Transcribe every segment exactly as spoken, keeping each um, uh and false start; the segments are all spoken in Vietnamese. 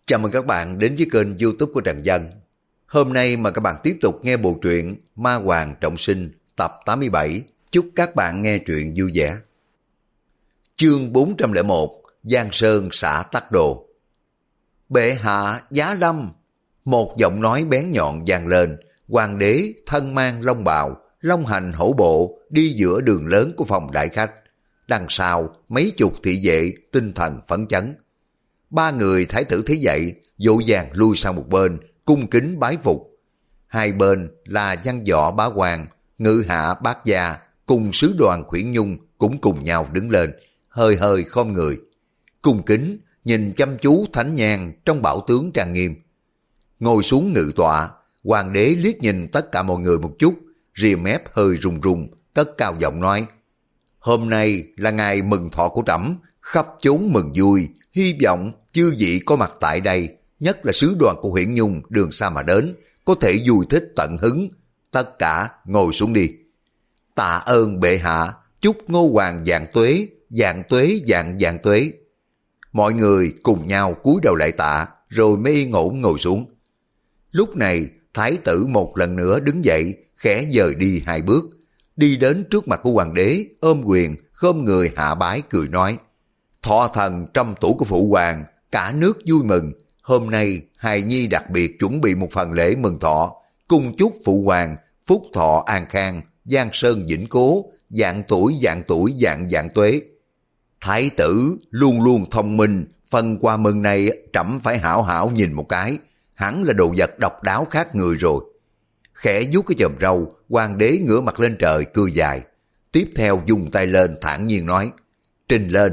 Chào mừng các bạn đến với kênh YouTube của Trần Dân. Hôm nay mà các bạn tiếp tục nghe bộ truyện Ma Hoàng Trọng Sinh tập tám mươi bảy. Chúc các bạn nghe truyện vui vẻ. Chương bốn trăm lẻ một, Giang Sơn xả tắc đồ. Bệ hạ giá lâm. Một giọng nói bén nhọn vang lên. Hoàng đế thân mang long bào, long hành hổ bộ đi giữa đường lớn của phòng đại khách. Đằng sau mấy chục thị vệ tinh thần phấn chấn. Ba người thái tử thấy vậy, vội vàng lui sang một bên, cung kính bái phục. Hai bên là Văn Võ Bá Quan, Ngự Hạ Bát Gia cùng sứ đoàn Khuyển Nhung cũng cùng nhau đứng lên, hơi hơi khom người. Cung kính nhìn chăm chú thánh nhang trong bảo tướng trang nghiêm. Ngồi xuống ngự tọa, hoàng đế liếc nhìn tất cả mọi người một chút, rìa mép hơi rung rung, cất cao giọng nói: Hôm nay là ngày mừng thọ của trẫm, khắp chốn mừng vui, hy vọng chư vị có mặt tại đây, nhất là sứ đoàn của Huyễn Nhung đường xa mà đến, có thể vui thích tận hứng. Tất cả ngồi xuống đi. Tạ ơn bệ hạ, chúc Ngô Hoàng vạn tuế, vạn tuế vạn vạn tuế. Mọi người cùng nhau cúi đầu lại tạ, rồi mới yên ổn ngồi xuống. Lúc này, thái tử một lần nữa đứng dậy, khẽ dời đi hai bước, đi đến trước mặt của hoàng đế, ôm quyền, khom người hạ bái cười nói: Thọ thần trăm tuổi của phụ hoàng, cả nước vui mừng. Hôm nay hài nhi đặc biệt chuẩn bị một phần lễ mừng thọ, cùng chúc phụ hoàng phúc thọ an khang, giang sơn vĩnh cố, vạn tuổi vạn tuổi vạn vạn tuế. Thái tử luôn luôn thông minh, phần quà mừng này trẫm phải hảo hảo nhìn một cái, hẳn là đồ vật độc đáo khác người rồi. Khẽ vuốt cái chòm râu, hoàng đế ngửa mặt lên trời cười dài, tiếp theo dùng tay lên thản nhiên nói: Trình lên.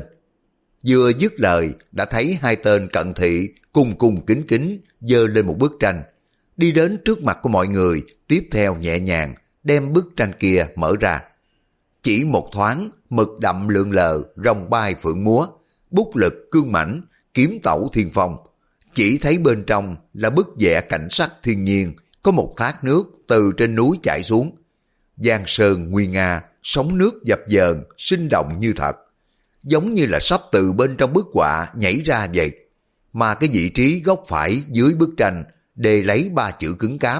Vừa dứt lời đã thấy hai tên cận thị cung cung kính kính giơ lên một bức tranh, đi đến trước mặt của mọi người, tiếp theo nhẹ nhàng đem bức tranh kia mở ra. Chỉ một thoáng, mực đậm lượn lờ, rồng bay phượng múa, bút lực cương mãnh, kiếm tẩu thiên phong. Chỉ thấy bên trong là bức vẽ cảnh sắc thiên nhiên, có một thác nước từ trên núi chảy xuống. Giang sơn nguy nga, sóng nước dập dờn, sinh động như thật, giống như là sắp từ bên trong bức họa nhảy ra vậy. Mà cái vị trí góc phải dưới bức tranh đề lấy ba chữ cứng cáp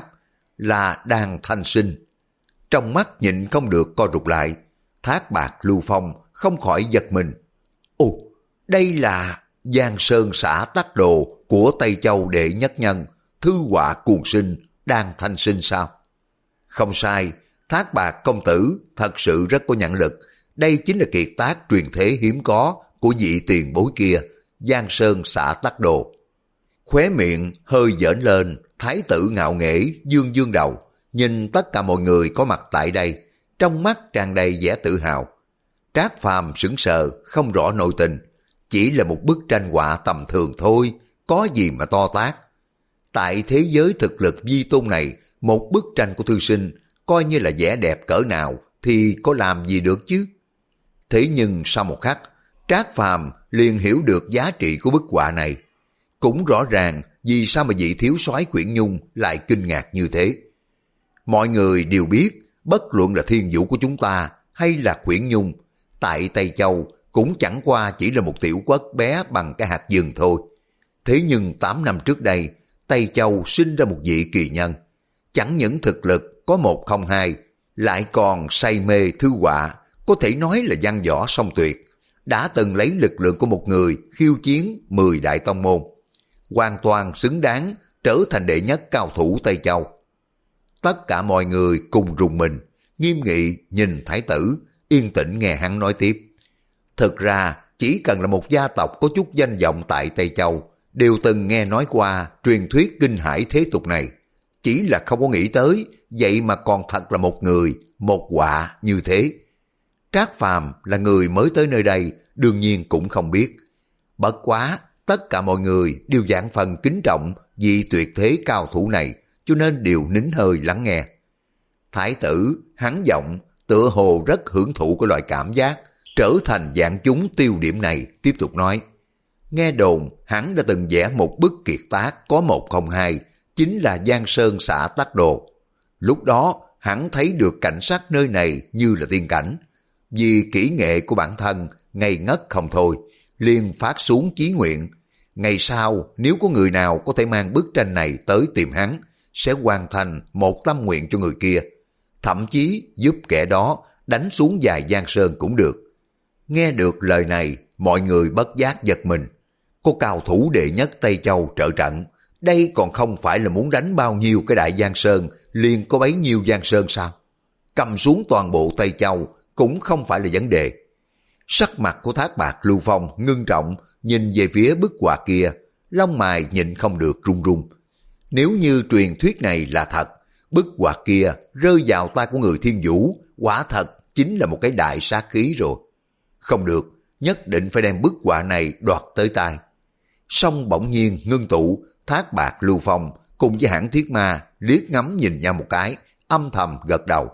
là đang thanh sinh. Trong mắt nhịn không được co rụt lại, Thác Bạc Lưu Phong không khỏi giật mình. Ồ, đây là Giang Sơn xả tắc đồ của Tây Châu đệ nhất nhân, thư họa cuồng sinh, đang thanh sinh sao? Không sai, Thác Bạc công tử thật sự rất có nhãn lực. Đây chính là kiệt tác truyền thế hiếm có của vị tiền bối kia, Giang Sơn xả tắc đồ. Khóe miệng hơi giỡn lên, thái tử ngạo nghễ dương dương đầu, nhìn tất cả mọi người có mặt tại đây, trong mắt tràn đầy vẻ tự hào. Trác Phàm sững sờ, không rõ nội tình, chỉ là một bức tranh họa tầm thường thôi, có gì mà to tát. Tại thế giới thực lực vi tôn này, một bức tranh của thư sinh, coi như là vẻ đẹp cỡ nào, thì có làm gì được chứ? Thế nhưng sau một khắc, Trác Phàm liền hiểu được giá trị của bức họa này. Cũng rõ ràng vì sao mà vị thiếu soái Khuyển Nhung lại kinh ngạc như thế. Mọi người đều biết, bất luận là Thiên Vũ của chúng ta hay là Khuyển Nhung, tại Tây Châu cũng chẳng qua chỉ là một tiểu quốc bé bằng cái hạt vừng thôi. Thế nhưng tám năm trước đây, Tây Châu sinh ra một vị kỳ nhân. Chẳng những thực lực có một không hai, lại còn say mê thư họa, có thể nói là văn võ song tuyệt, đã từng lấy lực lượng của một người khiêu chiến mười đại tông môn, hoàn toàn xứng đáng trở thành đệ nhất cao thủ Tây Châu. Tất cả mọi người cùng rùng mình, nghiêm nghị nhìn thái tử, yên tĩnh nghe hắn nói tiếp. Thực ra chỉ cần là một gia tộc có chút danh vọng tại Tây Châu, đều từng nghe nói qua truyền thuyết kinh hải thế tục này, chỉ là không có nghĩ tới, vậy mà còn thật là một người, một họa như thế. Trác Phàm là người mới tới nơi đây, đương nhiên cũng không biết. Bất quá, tất cả mọi người đều vạn phần kính trọng vị tuyệt thế cao thủ này, cho nên đều nín hơi lắng nghe. Thái tử, hắn giọng, tựa hồ rất hưởng thụ cái loại cảm giác, trở thành vạn chúng tiêu điểm này, tiếp tục nói. Nghe đồn, hắn đã từng vẽ một bức kiệt tác có một không hai, chính là Giang Sơn xả tắc đồ. Lúc đó, hắn thấy được cảnh sắc nơi này như là tiên cảnh. Vì kỹ nghệ của bản thân, ngây ngất không thôi, liền phát xuống chí nguyện, ngày sau nếu có người nào có thể mang bức tranh này tới tìm hắn, sẽ hoàn thành một tâm nguyện cho người kia, thậm chí giúp kẻ đó đánh xuống vài giang sơn cũng được. Nghe được lời này, mọi người bất giác giật mình. Có cao thủ đệ nhất Tây Châu trợ trận, đây còn không phải là muốn đánh bao nhiêu cái đại giang sơn, liền có bấy nhiêu giang sơn sao? Cầm xuống toàn bộ Tây Châu cũng không phải là vấn đề. Sắc mặt của Thác Bạt Lưu Phong ngưng trọng, nhìn về phía bức họa kia, lông mày nhịn không được run run. Nếu như truyền thuyết này là thật, bức họa kia rơi vào tay của người Thiên Vũ, quả thật chính là một cái đại sát khí rồi. Không được, nhất định phải đem bức họa này đoạt tới tay. Song bỗng nhiên ngưng tụ, Thác Bạt Lưu Phong cùng với Hãn Thiết Ma liếc ngắm nhìn nhau một cái, âm thầm gật đầu.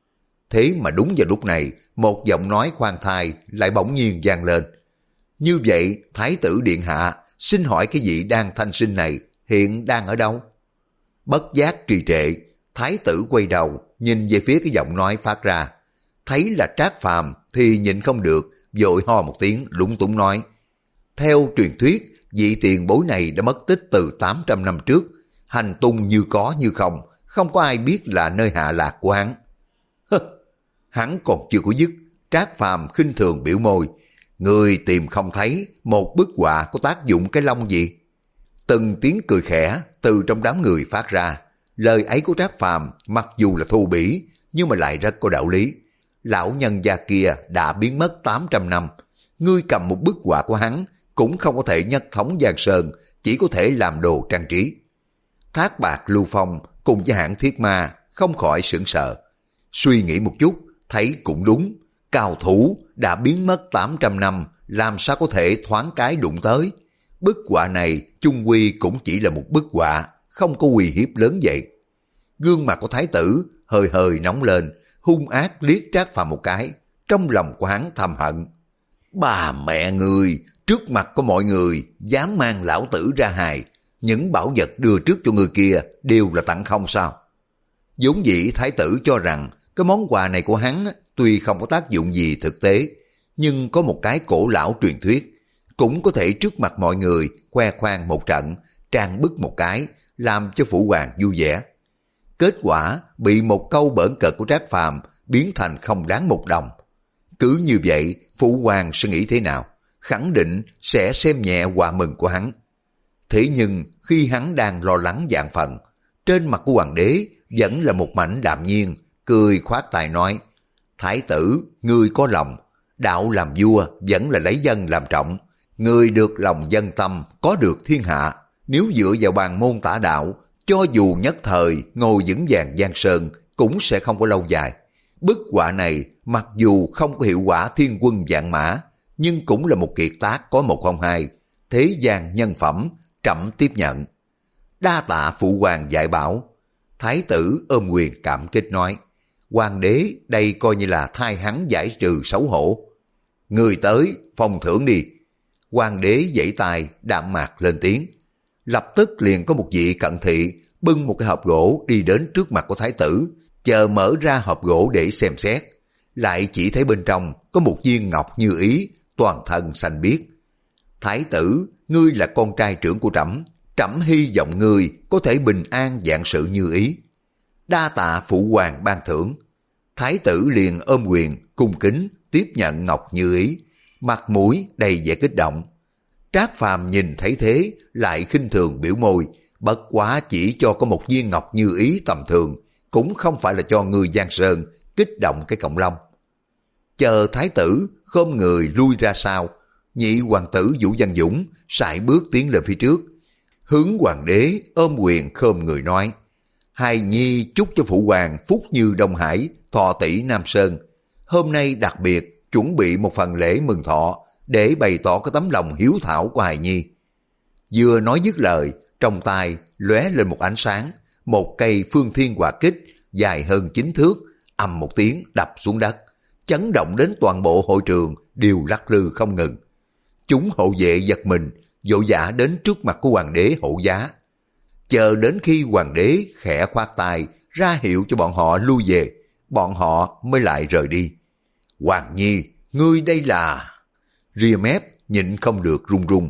Thế mà đúng vào lúc này, một giọng nói khoan thai lại bỗng nhiên vang lên. Như vậy, Thái tử Điện Hạ, xin hỏi cái vị đang thanh sinh này hiện đang ở đâu? Bất giác trì trệ, Thái tử quay đầu, nhìn về phía cái giọng nói phát ra. Thấy là Trác Phàm thì nhịn không được, vội ho một tiếng lúng túng nói. Theo truyền thuyết, vị tiền bối này đã mất tích từ tám trăm năm trước, hành tung như có như không, không có ai biết là nơi hạ lạc của hắn. Hơ, hắn còn chưa có dứt, Trác Phàm khinh thường biểu môi. Người tìm không thấy một bức họa có tác dụng cái lông gì? Từng tiếng cười khẽ từ trong đám người phát ra. Lời ấy của Trác Phàm mặc dù là thô bỉ, nhưng mà lại rất có đạo lý. Lão nhân gia kia đã biến mất tám trăm năm. Ngươi cầm một bức họa của hắn cũng không có thể nhất thống Giang Sơn, chỉ có thể làm đồ trang trí. Thác Bạt Lưu Phong cùng với Hãn Thiết Ma không khỏi sửng sợ. Suy nghĩ một chút, thấy cũng đúng. Cao thủ đã biến mất tám trăm năm, làm sao có thể thoáng cái đụng tới. Bức họa này chung quy cũng chỉ là một bức họa, không có uy hiếp lớn vậy. Gương mặt của Thái tử hơi hơi nóng lên, hung ác liếc Trác Phàm một cái, trong lòng của hắn thầm hận. Bà mẹ người, trước mặt của mọi người, dám mang lão tử ra hài, những bảo vật đưa trước cho người kia đều là tặng không sao? Vốn dĩ Thái tử cho rằng cái món quà này của hắn tuy không có tác dụng gì thực tế, nhưng có một cái cổ lão truyền thuyết, cũng có thể trước mặt mọi người khoe khoang một trận, trang bức một cái, làm cho phụ hoàng vui vẻ. Kết quả bị một câu bỡn cợt của Trác Phàm biến thành không đáng một đồng. Cứ như vậy, phụ hoàng sẽ nghĩ thế nào? Khẳng định sẽ xem nhẹ quà mừng của hắn. Thế nhưng khi hắn đang lo lắng vạn phần, trên mặt của hoàng đế vẫn là một mảnh đạm nhiên, cười khoát tay nói, Thái tử, ngươi có lòng, đạo làm vua vẫn là lấy dân làm trọng, ngươi được lòng dân tâm, có được thiên hạ. Nếu dựa vào bàn môn tả đạo, cho dù nhất thời ngồi vững vàng Giang Sơn, cũng sẽ không có lâu dài. Bức họa này mặc dù không có hiệu quả thiên quân vạn mã, nhưng cũng là một kiệt tác có một không hai, thế gian nhân phẩm, trẫm tiếp nhận. Đa tạ phụ hoàng dạy bảo. Thái tử ôm quyền cảm kích nói, hoàng đế đây coi như là thay hắn giải trừ xấu hổ. Người tới, phong thưởng đi. Hoàng đế giãy tay, đạm mạc lên tiếng. Lập tức liền có một vị cận thị bưng một cái hộp gỗ đi đến trước mặt của thái tử, chờ mở ra hộp gỗ để xem xét. Lại chỉ thấy bên trong có một viên ngọc như ý, toàn thân xanh biếc. Thái tử, ngươi là con trai trưởng của trẫm, trẫm hy vọng ngươi có thể bình an vạn sự như ý. Đa tạ phụ hoàng ban thưởng. Thái tử liền ôm quyền cung kính tiếp nhận ngọc như ý, mặt mũi đầy vẻ kích động. Trác Phàm nhìn thấy thế lại khinh thường biểu môi, bất quá chỉ cho có một viên ngọc như ý tầm thường, cũng không phải là cho người Giang Sơn kích động cái cọng lông. Chờ thái tử khom người lui ra sau, nhị hoàng tử Vũ Văn Dũng sải bước tiến lên phía trước, hướng hoàng đế ôm quyền khom người nói, hài nhi chúc cho phụ hoàng phúc như Đông Hải, thọ tỷ Nam Sơn. Hôm nay đặc biệt chuẩn bị một phần lễ mừng thọ để bày tỏ cái tấm lòng hiếu thảo của hài nhi. Vừa nói dứt lời, trong tay lóe lên một ánh sáng, một cây phương thiên hỏa kích dài hơn chín thước, ầm một tiếng đập xuống đất, chấn động đến toàn bộ hội trường đều lắc lư không ngừng. Chúng hộ vệ giật mình, vội vã đến trước mặt của hoàng đế hộ giá. Chờ đến khi hoàng đế khẽ khoát tay ra hiệu cho bọn họ lui về, bọn họ mới lại rời đi. Hoàng nhi, ngươi đây là... Ria mép nhịn không được run run.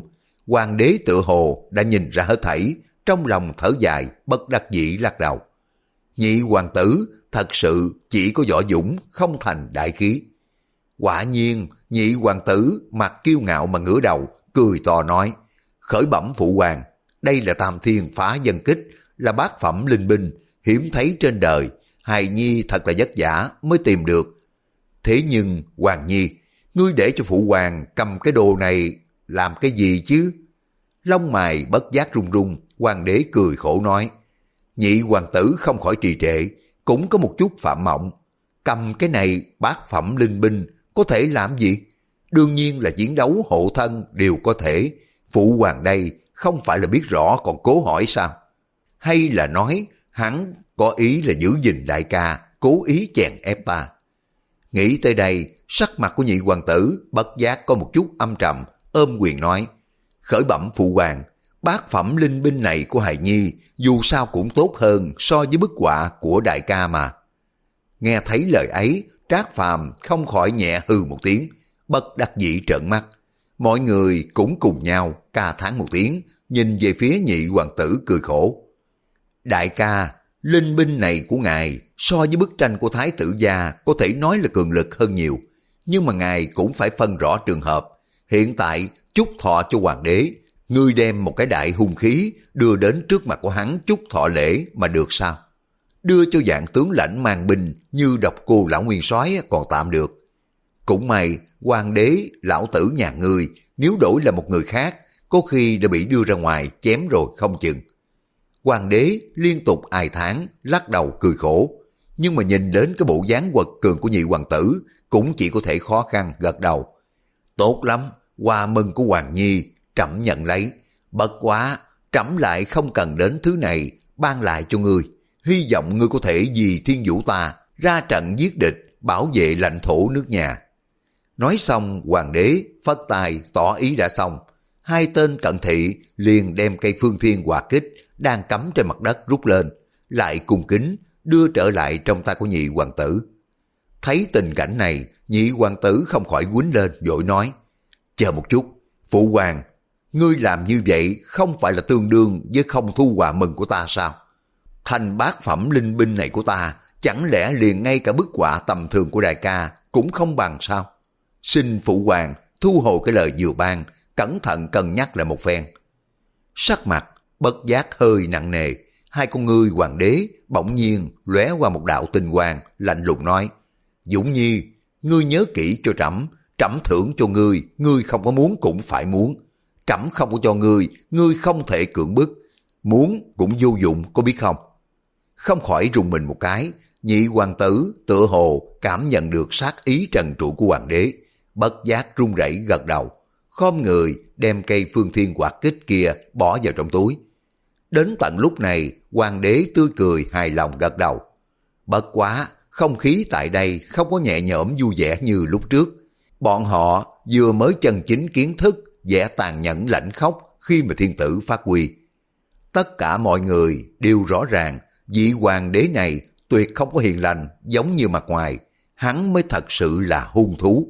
Hoàng đế tựa hồ đã nhìn ra hết thảy, trong lòng thở dài, bất đắc dĩ lắc đầu. Nhị hoàng tử thật sự chỉ có võ dũng, không thành đại khí. Quả nhiên, nhị hoàng tử mặt kiêu ngạo mà ngửa đầu, cười to nói, khởi bẩm phụ hoàng, đây là tam thiên phá dân kích, là bát phẩm linh binh, hiếm thấy trên đời, hài nhi thật là vất vả mới tìm được. Thế nhưng, hoàng nhi, ngươi để cho phụ hoàng cầm cái đồ này làm cái gì chứ? Lông mày bất giác run run, hoàng đế cười khổ nói, nhị hoàng tử không khỏi trì trệ, cũng có một chút phạm mộng. Cầm cái này bát phẩm linh binh có thể làm gì? Đương nhiên là chiến đấu hộ thân đều có thể. Phụ hoàng đây không phải là biết rõ còn cố hỏi sao? Hay là nói hắn có ý là giữ gìn đại ca, cố ý chèn ép ta? Nghĩ tới đây, sắc mặt của nhị hoàng tử bất giác có một chút âm trầm, ôm quyền nói, khởi bẩm phụ hoàng, bát phẩm linh binh này của hài nhi dù sao cũng tốt hơn so với bức họa của đại ca mà. Nghe thấy lời ấy, Trác Phàm không khỏi nhẹ hư một tiếng, bất đắc dĩ trợn mắt. Mọi người cũng cùng nhau ca thán một tiếng, nhìn về phía nhị hoàng tử cười khổ. Đại ca, linh binh này của ngài so với bức tranh của thái tử gia có thể nói là cường lực hơn nhiều, nhưng mà ngài cũng phải phân rõ trường hợp. Hiện tại chúc thọ cho hoàng đế, ngươi đem một cái đại hung khí đưa đến trước mặt của hắn chúc thọ lễ mà được sao? Đưa cho dạng tướng lãnh mang binh như Độc Cô lão nguyên soái còn tạm được. Cũng may hoàng đế lão tử nhà ngươi nếu đổi là một người khác, có khi đã bị đưa ra ngoài chém rồi không chừng. Hoàng đế liên tục ai thán, lắc đầu cười khổ, nhưng mà nhìn đến cái bộ dáng quật cường của nhị hoàng tử cũng chỉ có thể khó khăn gật đầu. Tốt lắm, quà mừng của hoàng nhi trẫm nhận lấy, bất quá trẫm lại không cần đến thứ này, ban lại cho ngươi. Hy vọng ngươi có thể vì thiên vũ ta ra trận giết địch, bảo vệ lãnh thổ nước nhà. Nói xong, hoàng đế phất tay tỏ ý đã xong. Hai tên cận thị liền đem cây phương thiên hỏa kích đang cắm trên mặt đất rút lên, lại cung kính đưa trở lại trong tay của nhị hoàng tử. Thấy tình cảnh này, nhị hoàng tử không khỏi quýnh lên vội nói, chờ một chút, phụ hoàng, ngươi làm như vậy không phải là tương đương với không thu quà mừng của ta sao? Thành bát phẩm linh binh này của ta, chẳng lẽ liền ngay cả bức họa tầm thường của đại ca cũng không bằng sao? Xin phụ hoàng thu hồi cái lời vừa ban, cẩn thận cân nhắc lại một phen. Sắc mặt bất giác hơi nặng nề, hai con ngươi hoàng đế bỗng nhiên lóe qua một đạo tinh quang, lạnh lùng nói, Dũng Nhi, ngươi nhớ kỹ cho trẫm, trẫm thưởng cho ngươi, ngươi không có muốn cũng phải muốn. Trẫm không có cho ngươi, ngươi không thể cưỡng bức, muốn cũng vô dụng, có biết không? Không khỏi rùng mình một cái, nhị hoàng tử tựa hồ cảm nhận được sát ý trần trụi của hoàng đế, bất giác run rẩy gật đầu, khom người đem cây phương thiên hỏa kích kia bỏ vào trong túi. Đến tận lúc này, hoàng đế tươi cười hài lòng gật đầu. Bất quá, không khí tại đây không có nhẹ nhõm vui vẻ như lúc trước. Bọn họ vừa mới chân chính kiến thức vẻ tàn nhẫn lãnh khốc khi mà thiên tử phát huy. Tất cả mọi người đều rõ ràng vị hoàng đế này tuyệt không có hiền lành giống như mặt ngoài, hắn mới thật sự là hung thú.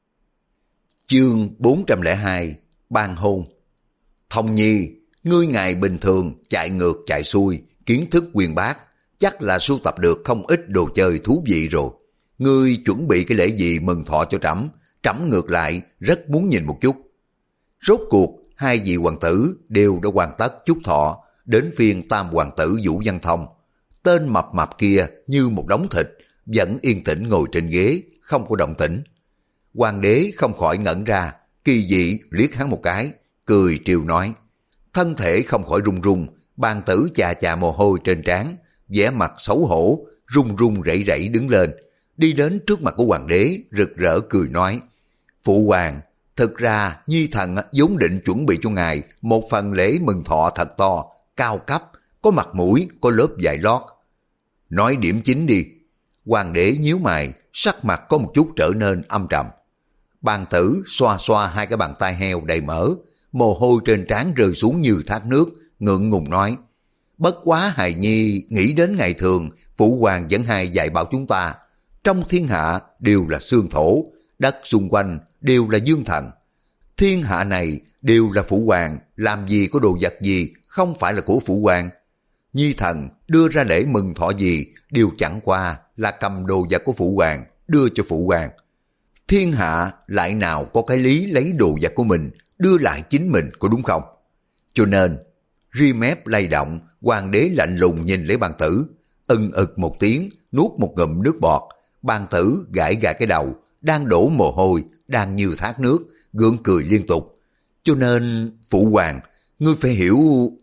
Chương bốn trăm lẻ hai Ban hôn. Thông Nhi, ngươi ngày bình thường chạy ngược chạy xuôi, kiến thức uyên bác, chắc là sưu tập được không ít đồ chơi thú vị rồi. Ngươi chuẩn bị cái lễ gì mừng thọ cho trẫm? Trẫm ngược lại rất muốn nhìn một chút. Rốt cuộc hai vị hoàng tử đều đã hoàn tất chúc thọ, đến phiên tam hoàng tử Vũ Văn Thông. Tên mập mạp kia như một đống thịt, vẫn yên tĩnh ngồi trên ghế, không có động tĩnh. Hoàng đế không khỏi ngẩn ra, kỳ dị liếc hắn một cái, cười trêu nói. Thân thể không khỏi run run, bàn tử chà chà mồ hôi trên trán, vẻ mặt xấu hổ, run run rẩy rẩy đứng lên, đi đến trước mặt của hoàng đế, rực rỡ cười nói. Phụ hoàng, thực ra nhi thần vốn định chuẩn bị cho ngài một phần lễ mừng thọ thật to, cao cấp, có mặt mũi, có lớp vải lót. Nói điểm chính đi. Hoàng đế nhíu mày, sắc mặt có một chút trở nên âm trầm. Bàn tử xoa xoa hai cái bàn tay heo đầy mỡ, mồ hôi trên trán rơi xuống như thác nước, ngượng ngùng nói. Bất quá hài nhi nghĩ đến ngày thường, phụ hoàng vẫn hay dạy bảo chúng ta, trong thiên hạ đều là xương thổ, đất xung quanh đều là dương thần. Thiên hạ này đều là phụ hoàng, làm gì có đồ vật gì không phải là của phụ hoàng. Nhi thần đưa ra lễ mừng thọ gì đều chẳng qua là cầm đồ vật của phụ hoàng đưa cho phụ hoàng. Thiên hạ lại nào có cái lý lấy đồ vật của mình đưa lại chính mình, có đúng không? Cho nên ri mép lay động, hoàng đế lạnh lùng nhìn lấy bàn tử, ưng ực một tiếng, nuốt một ngụm nước bọt. Bàn tử gãi gãi cái đầu, đang đổ mồ hôi, đang như thác nước, gượng cười liên tục. Cho nên phụ hoàng, ngươi phải hiểu.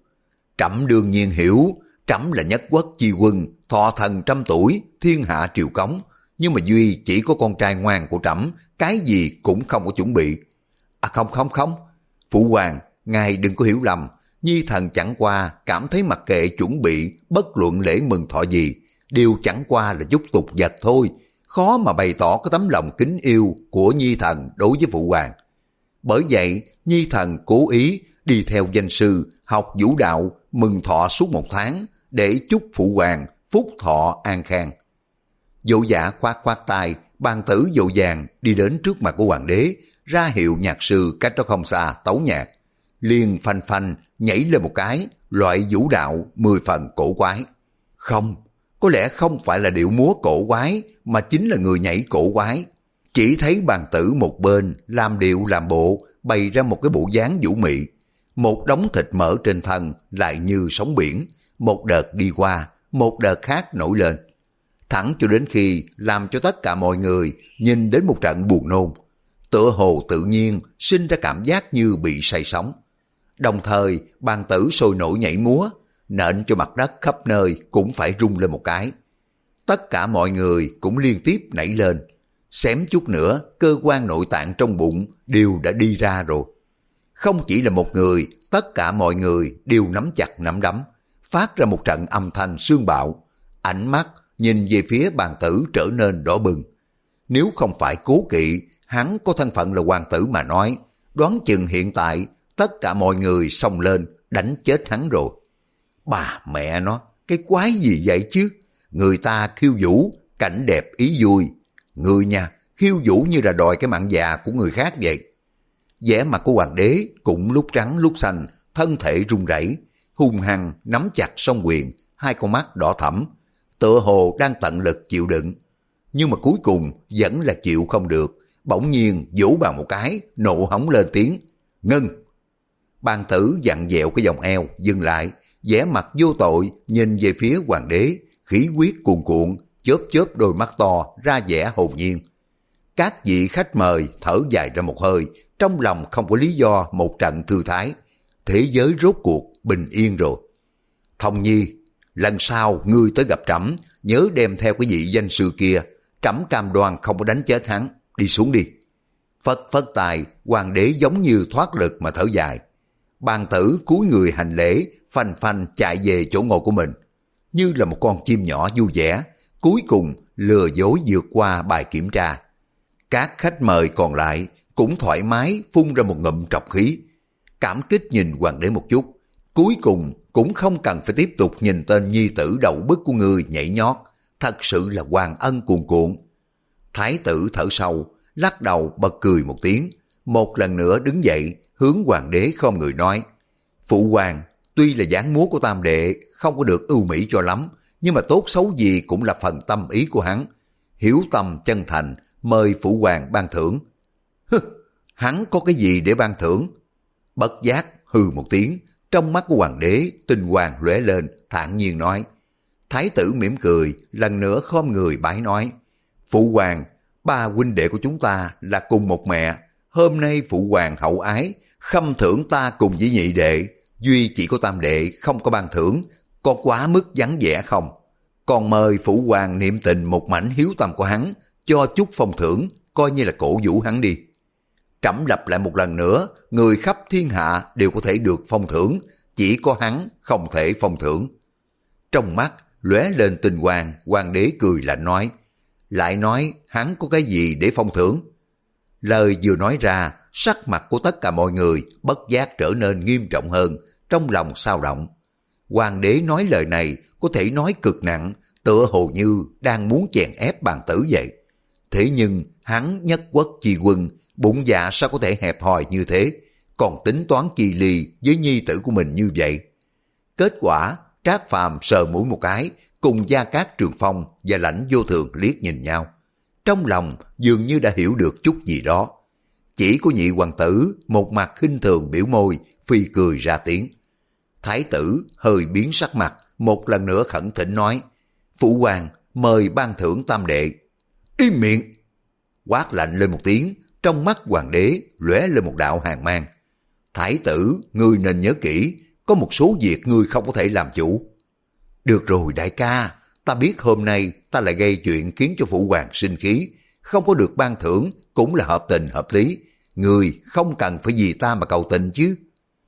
Trẫm đương nhiên hiểu, trẫm là nhất quốc chi quân, thọ thần trăm tuổi, thiên hạ triều cống. Nhưng mà Duy chỉ có con trai ngoan của trẫm, cái gì cũng không có chuẩn bị. À không không không, phụ hoàng, ngài đừng có hiểu lầm. Nhi thần chẳng qua cảm thấy mặc kệ chuẩn bị bất luận lễ mừng thọ gì, đều chẳng qua là chút tục vật thôi. Khó mà bày tỏ cái tấm lòng kính yêu của Nhi thần đối với phụ hoàng. Bởi vậy, Nhi thần cố ý đi theo danh sư, học vũ đạo, mừng thọ suốt một tháng, để chúc phụ hoàng phúc thọ an khang. Dỗ giả khoát khoát tay, bàn tử dỗ dàng đi đến trước mặt của hoàng đế, ra hiệu nhạc sư cách đó không xa tấu nhạc. Liền phanh phanh nhảy lên một cái, loại vũ đạo mười phần cổ quái. Không, có lẽ không phải là điệu múa cổ quái, mà chính là người nhảy cổ quái. Chỉ thấy bàn tử một bên làm điệu làm bộ, bày ra một cái bộ dáng vũ mị. Một đống thịt mỡ trên thân lại như sóng biển, một đợt đi qua, một đợt khác nổi lên. Thẳng cho đến khi làm cho tất cả mọi người nhìn đến một trận buồn nôn. Tựa hồ tự nhiên sinh ra cảm giác như bị say sóng. Đồng thời bàn tử sôi nổi nhảy múa, nện cho mặt đất khắp nơi cũng phải rung lên một cái. Tất cả mọi người cũng liên tiếp nảy lên. Xém chút nữa cơ quan nội tạng trong bụng đều đã đi ra rồi. Không chỉ là một người, tất cả mọi người đều nắm chặt nắm đấm, phát ra một trận âm thanh xương bạo. Ánh mắt nhìn về phía bàn tử trở nên đỏ bừng. Nếu không phải cố kỵ hắn có thân phận là hoàng tử mà nói, đoán chừng hiện tại tất cả mọi người xông lên đánh chết hắn rồi. Bà mẹ nó, cái quái gì vậy chứ? Người ta khiêu vũ, cảnh đẹp ý vui. Người nha, khiêu vũ như là đòi cái mạng già của người khác vậy. Vẻ mặt của hoàng đế cũng lúc trắng lúc xanh, thân thể run rẩy, hung hăng nắm chặt song quyền, hai con mắt đỏ thẫm, tựa hồ đang tận lực chịu đựng. Nhưng mà cuối cùng vẫn là chịu không được, bỗng nhiên vỗ bàn một cái, nộ hống lên tiếng, ngưng. Bàn tử vặn vẹo cái vòng eo, dừng lại, vẻ mặt vô tội nhìn về phía hoàng đế, khí huyết cuồn cuộn, chớp chớp đôi mắt to ra vẻ hồn nhiên. Các vị khách mời thở dài ra một hơi, trong lòng không có lý do một trận thư thái. Thế giới rốt cuộc bình yên rồi. Thông Nhi, lần sau ngươi tới gặp trẫm, nhớ đem theo cái vị danh sư kia, trẫm cam đoan không có đánh chết hắn, đi xuống đi. Phất phất tài, hoàng đế giống như thoát lực mà thở dài. Bàn tử cúi người hành lễ, phanh phanh chạy về chỗ ngồi của mình. Như là một con chim nhỏ vui vẻ, cuối cùng lừa dối vượt qua bài kiểm tra. Các khách mời còn lại cũng thoải mái phun ra một ngụm trọc khí. Cảm kích nhìn hoàng đế một chút, cuối cùng cũng không cần phải tiếp tục nhìn tên nhi tử đậu bức của người nhảy nhót, thật sự là hoàng ân cuồn cuộn. Thái tử thở sâu, lắc đầu bật cười một tiếng, một lần nữa đứng dậy hướng hoàng đế khom người nói, phụ hoàng, tuy là dáng múa của tam đệ không có được ưu mỹ cho lắm, nhưng mà tốt xấu gì cũng là phần tâm ý của hắn. Hiếu tâm chân thành, mời phụ hoàng ban thưởng. Hứ, hắn có cái gì để ban thưởng? Bất giác hừ một tiếng, trong mắt của hoàng đế tinh quang lóe lên, thản nhiên nói. Thái tử mỉm cười, lần nữa khom người bái nói, phụ hoàng, ba huynh đệ của chúng ta là cùng một mẹ, hôm nay phụ hoàng hậu ái, khâm thưởng ta cùng với nhị đệ, duy chỉ có tam đệ không có ban thưởng, có quá mức vắng vẻ không? Còn mời phụ hoàng niệm tình một mảnh hiếu tâm của hắn, cho chút phong thưởng, coi như là cổ vũ hắn đi. Trẫm lặp lại một lần nữa, người khắp thiên hạ đều có thể được phong thưởng, chỉ có hắn không thể phong thưởng. Trong mắt lóe lên tinh quang, hoàng đế cười lạnh nói, lại nói hắn có cái gì để phong thưởng? Lời vừa nói ra, sắc mặt của tất cả mọi người bất giác trở nên nghiêm trọng hơn, trong lòng xao động. Hoàng đế nói lời này có thể nói cực nặng, tựa hồ như đang muốn chèn ép bàn tử vậy. Thế nhưng hắn nhất quốc chi quân, bụng dạ sao có thể hẹp hòi như thế, còn tính toán chi ly với nhi tử của mình như vậy. Kết quả, Trác Phàm sờ mũi một cái, cùng Gia Cát Trường Phong và Lãnh Vô Thường liếc nhìn nhau. Trong lòng dường như đã hiểu được chút gì đó. Chỉ có nhị hoàng tử một mặt khinh thường biểu môi, phi cười ra tiếng. Thái tử hơi biến sắc mặt, một lần nữa khẩn thỉnh nói, phụ hoàng mời ban thưởng tam đệ. Im miệng! Quát lạnh lên một tiếng, trong mắt hoàng đế lóe lên một đạo hàn mang. Thái tử, ngươi nên nhớ kỹ, có một số việc ngươi không có thể làm chủ. Được rồi đại ca, ta biết hôm nay ta lại gây chuyện khiến cho phụ hoàng sinh khí, không có được ban thưởng cũng là hợp tình hợp lý. Ngươi không cần phải vì ta mà cầu tình chứ.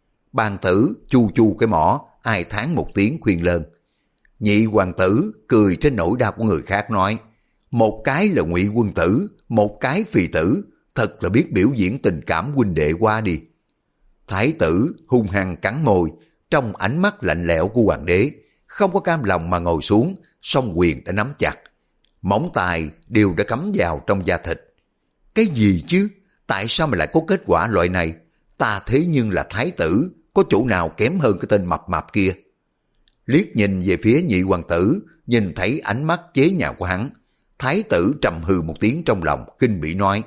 Bàn tử chu chu cái mỏ, ai thán một tiếng khuyên lơn. Nhị hoàng tử cười trên nỗi đau của người khác nói, một cái là Ngụy quân tử, một cái Phì tử, thật là biết biểu diễn tình cảm huynh đệ qua đi. Thái tử hung hăng cắn môi, trong ánh mắt lạnh lẽo của hoàng đế, không có cam lòng mà ngồi xuống, song quyền đã nắm chặt. Móng tay đều đã cắm vào trong da thịt. Cái gì chứ? Tại sao mà lại có kết quả loại này? Ta thế nhưng là thái tử, có chỗ nào kém hơn cái tên mập mạp kia? Liếc nhìn về phía nhị hoàng tử, nhìn thấy ánh mắt chế nhạo của hắn. Thái tử trầm hừ một tiếng trong lòng, kinh bỉ nói,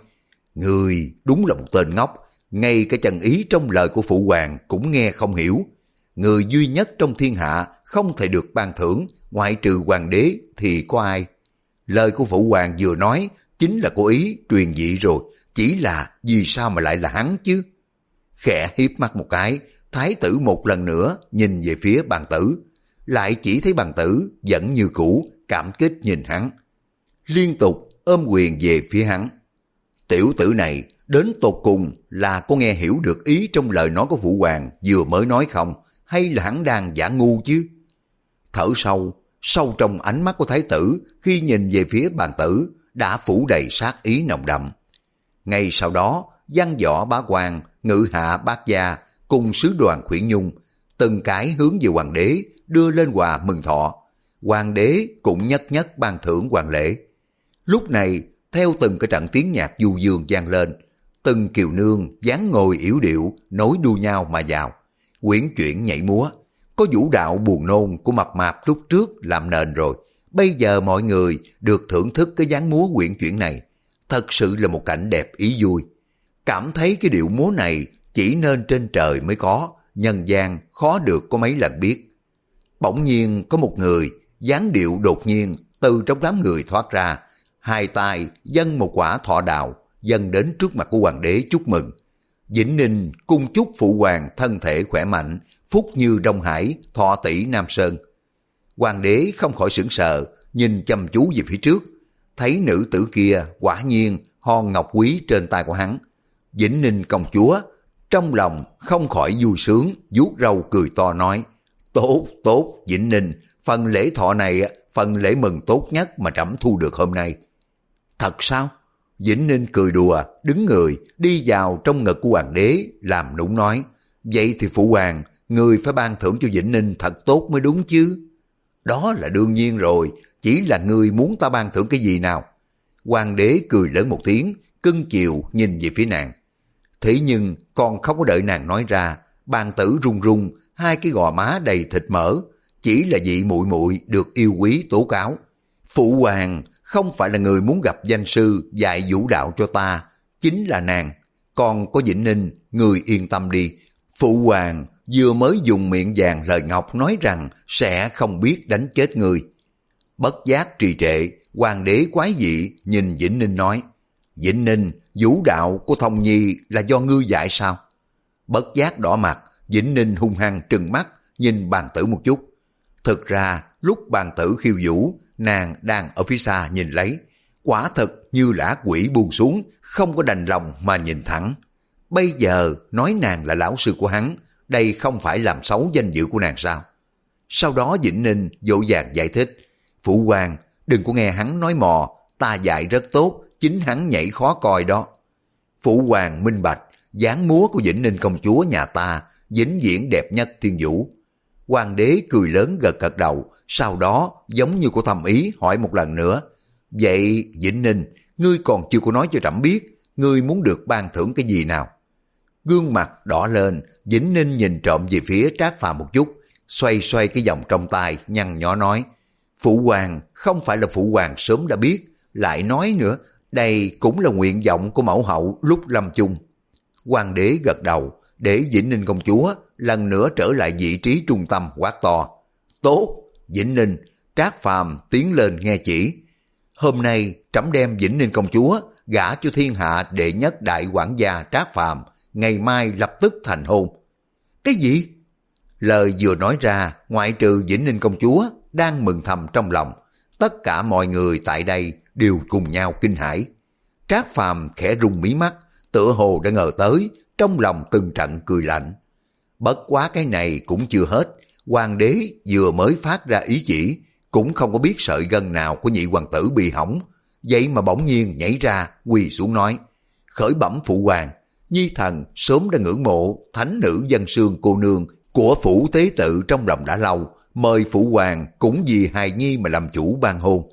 người đúng là một tên ngốc, ngay cái chân ý trong lời của phụ hoàng cũng nghe không hiểu. Người duy nhất trong thiên hạ không thể được ban thưởng, ngoại trừ hoàng đế thì có ai? Lời của phụ hoàng vừa nói chính là cố ý truyền dị rồi, chỉ là vì sao mà lại là hắn chứ? Khẽ hiếp mắt một cái, thái tử một lần nữa nhìn về phía bàn tử, lại chỉ thấy bàn tử vẫn như cũ, cảm kích nhìn hắn, liên tục ôm quyền về phía hắn. Tiểu tử này đến tột cùng là có nghe hiểu được ý trong lời nói của phụ hoàng vừa mới nói không, hay là hắn đang giả ngu chứ? Thở sâu, sâu trong ánh mắt của thái tử khi nhìn về phía bàn tử đã phủ đầy sát ý nồng đậm. Ngay sau đó, Văn Võ Bá Quan, Ngự Hạ Bát Gia cùng sứ đoàn Khuyển Nhung từng cái hướng về hoàng đế đưa lên quà mừng thọ. Hoàng đế cũng nhất nhất ban thưởng hoàng lễ. Lúc này, theo từng cái trận tiếng nhạc du dương vang lên, từng kiều nương dáng ngồi yểu điệu nối đuôi nhau mà vào, quyển chuyển nhảy múa. Có vũ đạo buồn nôn của mập mạp lúc trước làm nền rồi, bây giờ mọi người được thưởng thức cái dáng múa quyển chuyển này. Thật sự là một cảnh đẹp ý vui. Cảm thấy cái điệu múa này chỉ nên trên trời mới có, nhân gian khó được có mấy lần biết. Bỗng nhiên có một người, dáng điệu đột nhiên từ trong đám người thoát ra, hai tay dâng một quả thọ đào, dâng đến trước mặt của hoàng đế chúc mừng. Vĩnh Ninh cung chúc phụ hoàng thân thể khỏe mạnh, phúc như Đông Hải, thọ tỷ Nam Sơn. Hoàng đế không khỏi sửng sờ, nhìn chăm chú về phía trước, thấy nữ tử kia quả nhiên hòn ngọc quý trên tay của hắn. Vĩnh Ninh công chúa trong lòng không khỏi vui sướng, vuốt râu cười to nói, tốt tốt Vĩnh Ninh, phần lễ thọ này phần lễ mừng tốt nhất mà trẫm thu được hôm nay. Thật sao? Vĩnh Ninh cười đùa, đứng người đi vào trong ngực của hoàng đế làm nũng nói, vậy thì phụ hoàng, người phải ban thưởng cho Vĩnh Ninh thật tốt mới đúng chứ. Đó là đương nhiên rồi, chỉ là người muốn ta ban thưởng cái gì nào? Hoàng đế cười lớn một tiếng, cưng chiều nhìn về phía nàng. Thế nhưng còn không có đợi nàng nói ra, bàn tử run run, hai cái gò má đầy thịt mỡ, chỉ là vị muội muội được yêu quý tố cáo. Phụ hoàng không phải là người muốn gặp danh sư dạy vũ đạo cho ta, chính là nàng. Còn có Vĩnh Ninh, người yên tâm đi, phụ hoàng vừa mới dùng miệng vàng lời ngọc nói rằng sẽ không biết đánh chết người. Bất giác trì trệ, hoàng đế quái dị nhìn Vĩnh Ninh nói, Vĩnh Ninh, vũ đạo của Thông Nhi là do ngươi dạy sao? Bất giác đỏ mặt, Vĩnh Ninh hung hăng trừng mắt nhìn bàn tử một chút. Thực ra lúc bàn tử khiêu vũ, nàng đang ở phía xa nhìn lấy, quả thật như là ác quỷ buông xuống, không có đành lòng mà nhìn thẳng. Bây giờ nói nàng là lão sư của hắn, đây không phải làm xấu danh dự của nàng sao? Sau đó Vĩnh Ninh dỗ dàng giải thích, phụ hoàng đừng có nghe hắn nói mò, ta dạy rất tốt, chính hắn nhảy khó coi đó. Phụ hoàng minh bạch, dáng múa của Vĩnh Ninh công chúa nhà ta vĩnh viễn đẹp nhất thiên vũ. Hoàng đế cười lớn gật gật đầu, sau đó giống như có thầm ý hỏi một lần nữa, vậy Vĩnh Ninh, ngươi còn chưa có nói cho trẫm biết, ngươi muốn được ban thưởng cái gì nào? Gương mặt đỏ lên, Vĩnh Ninh nhìn trộm về phía Trác Phàm một chút, xoay xoay cái vòng trong tay, nhăn nhó nói, phụ hoàng không phải là phụ hoàng sớm đã biết, lại nói nữa, đây cũng là nguyện vọng của mẫu hậu lúc lâm chung. Hoàng đế gật đầu, để Vĩnh Ninh công chúa lần nữa trở lại vị trí trung tâm quát to. Tốt, Vĩnh Ninh, Trác Phàm tiến lên nghe chỉ. Hôm nay trẫm đem Vĩnh Ninh công chúa gả cho thiên hạ đệ nhất đại quản gia Trác Phàm, ngày mai lập tức thành hôn. Cái gì? Lời vừa nói ra, ngoại trừ Vĩnh Ninh công chúa đang mừng thầm trong lòng, tất cả mọi người tại đây đều cùng nhau kinh hãi. Trác Phàm khẽ rung mí mắt, tựa hồ đã ngờ tới, trong lòng từng trận cười lạnh. Bất quá cái này cũng chưa hết, hoàng đế vừa mới phát ra ý chỉ, cũng không có biết sợi gân nào của nhị hoàng tử bị hỏng, vậy mà bỗng nhiên nhảy ra quỳ xuống nói, khởi bẩm phụ hoàng, nhi thần sớm đã ngưỡng mộ thánh nữ Dân Sương cô nương của phủ tế tự trong lòng đã lâu, mời phụ hoàng cũng vì hài nhi mà làm chủ ban hôn.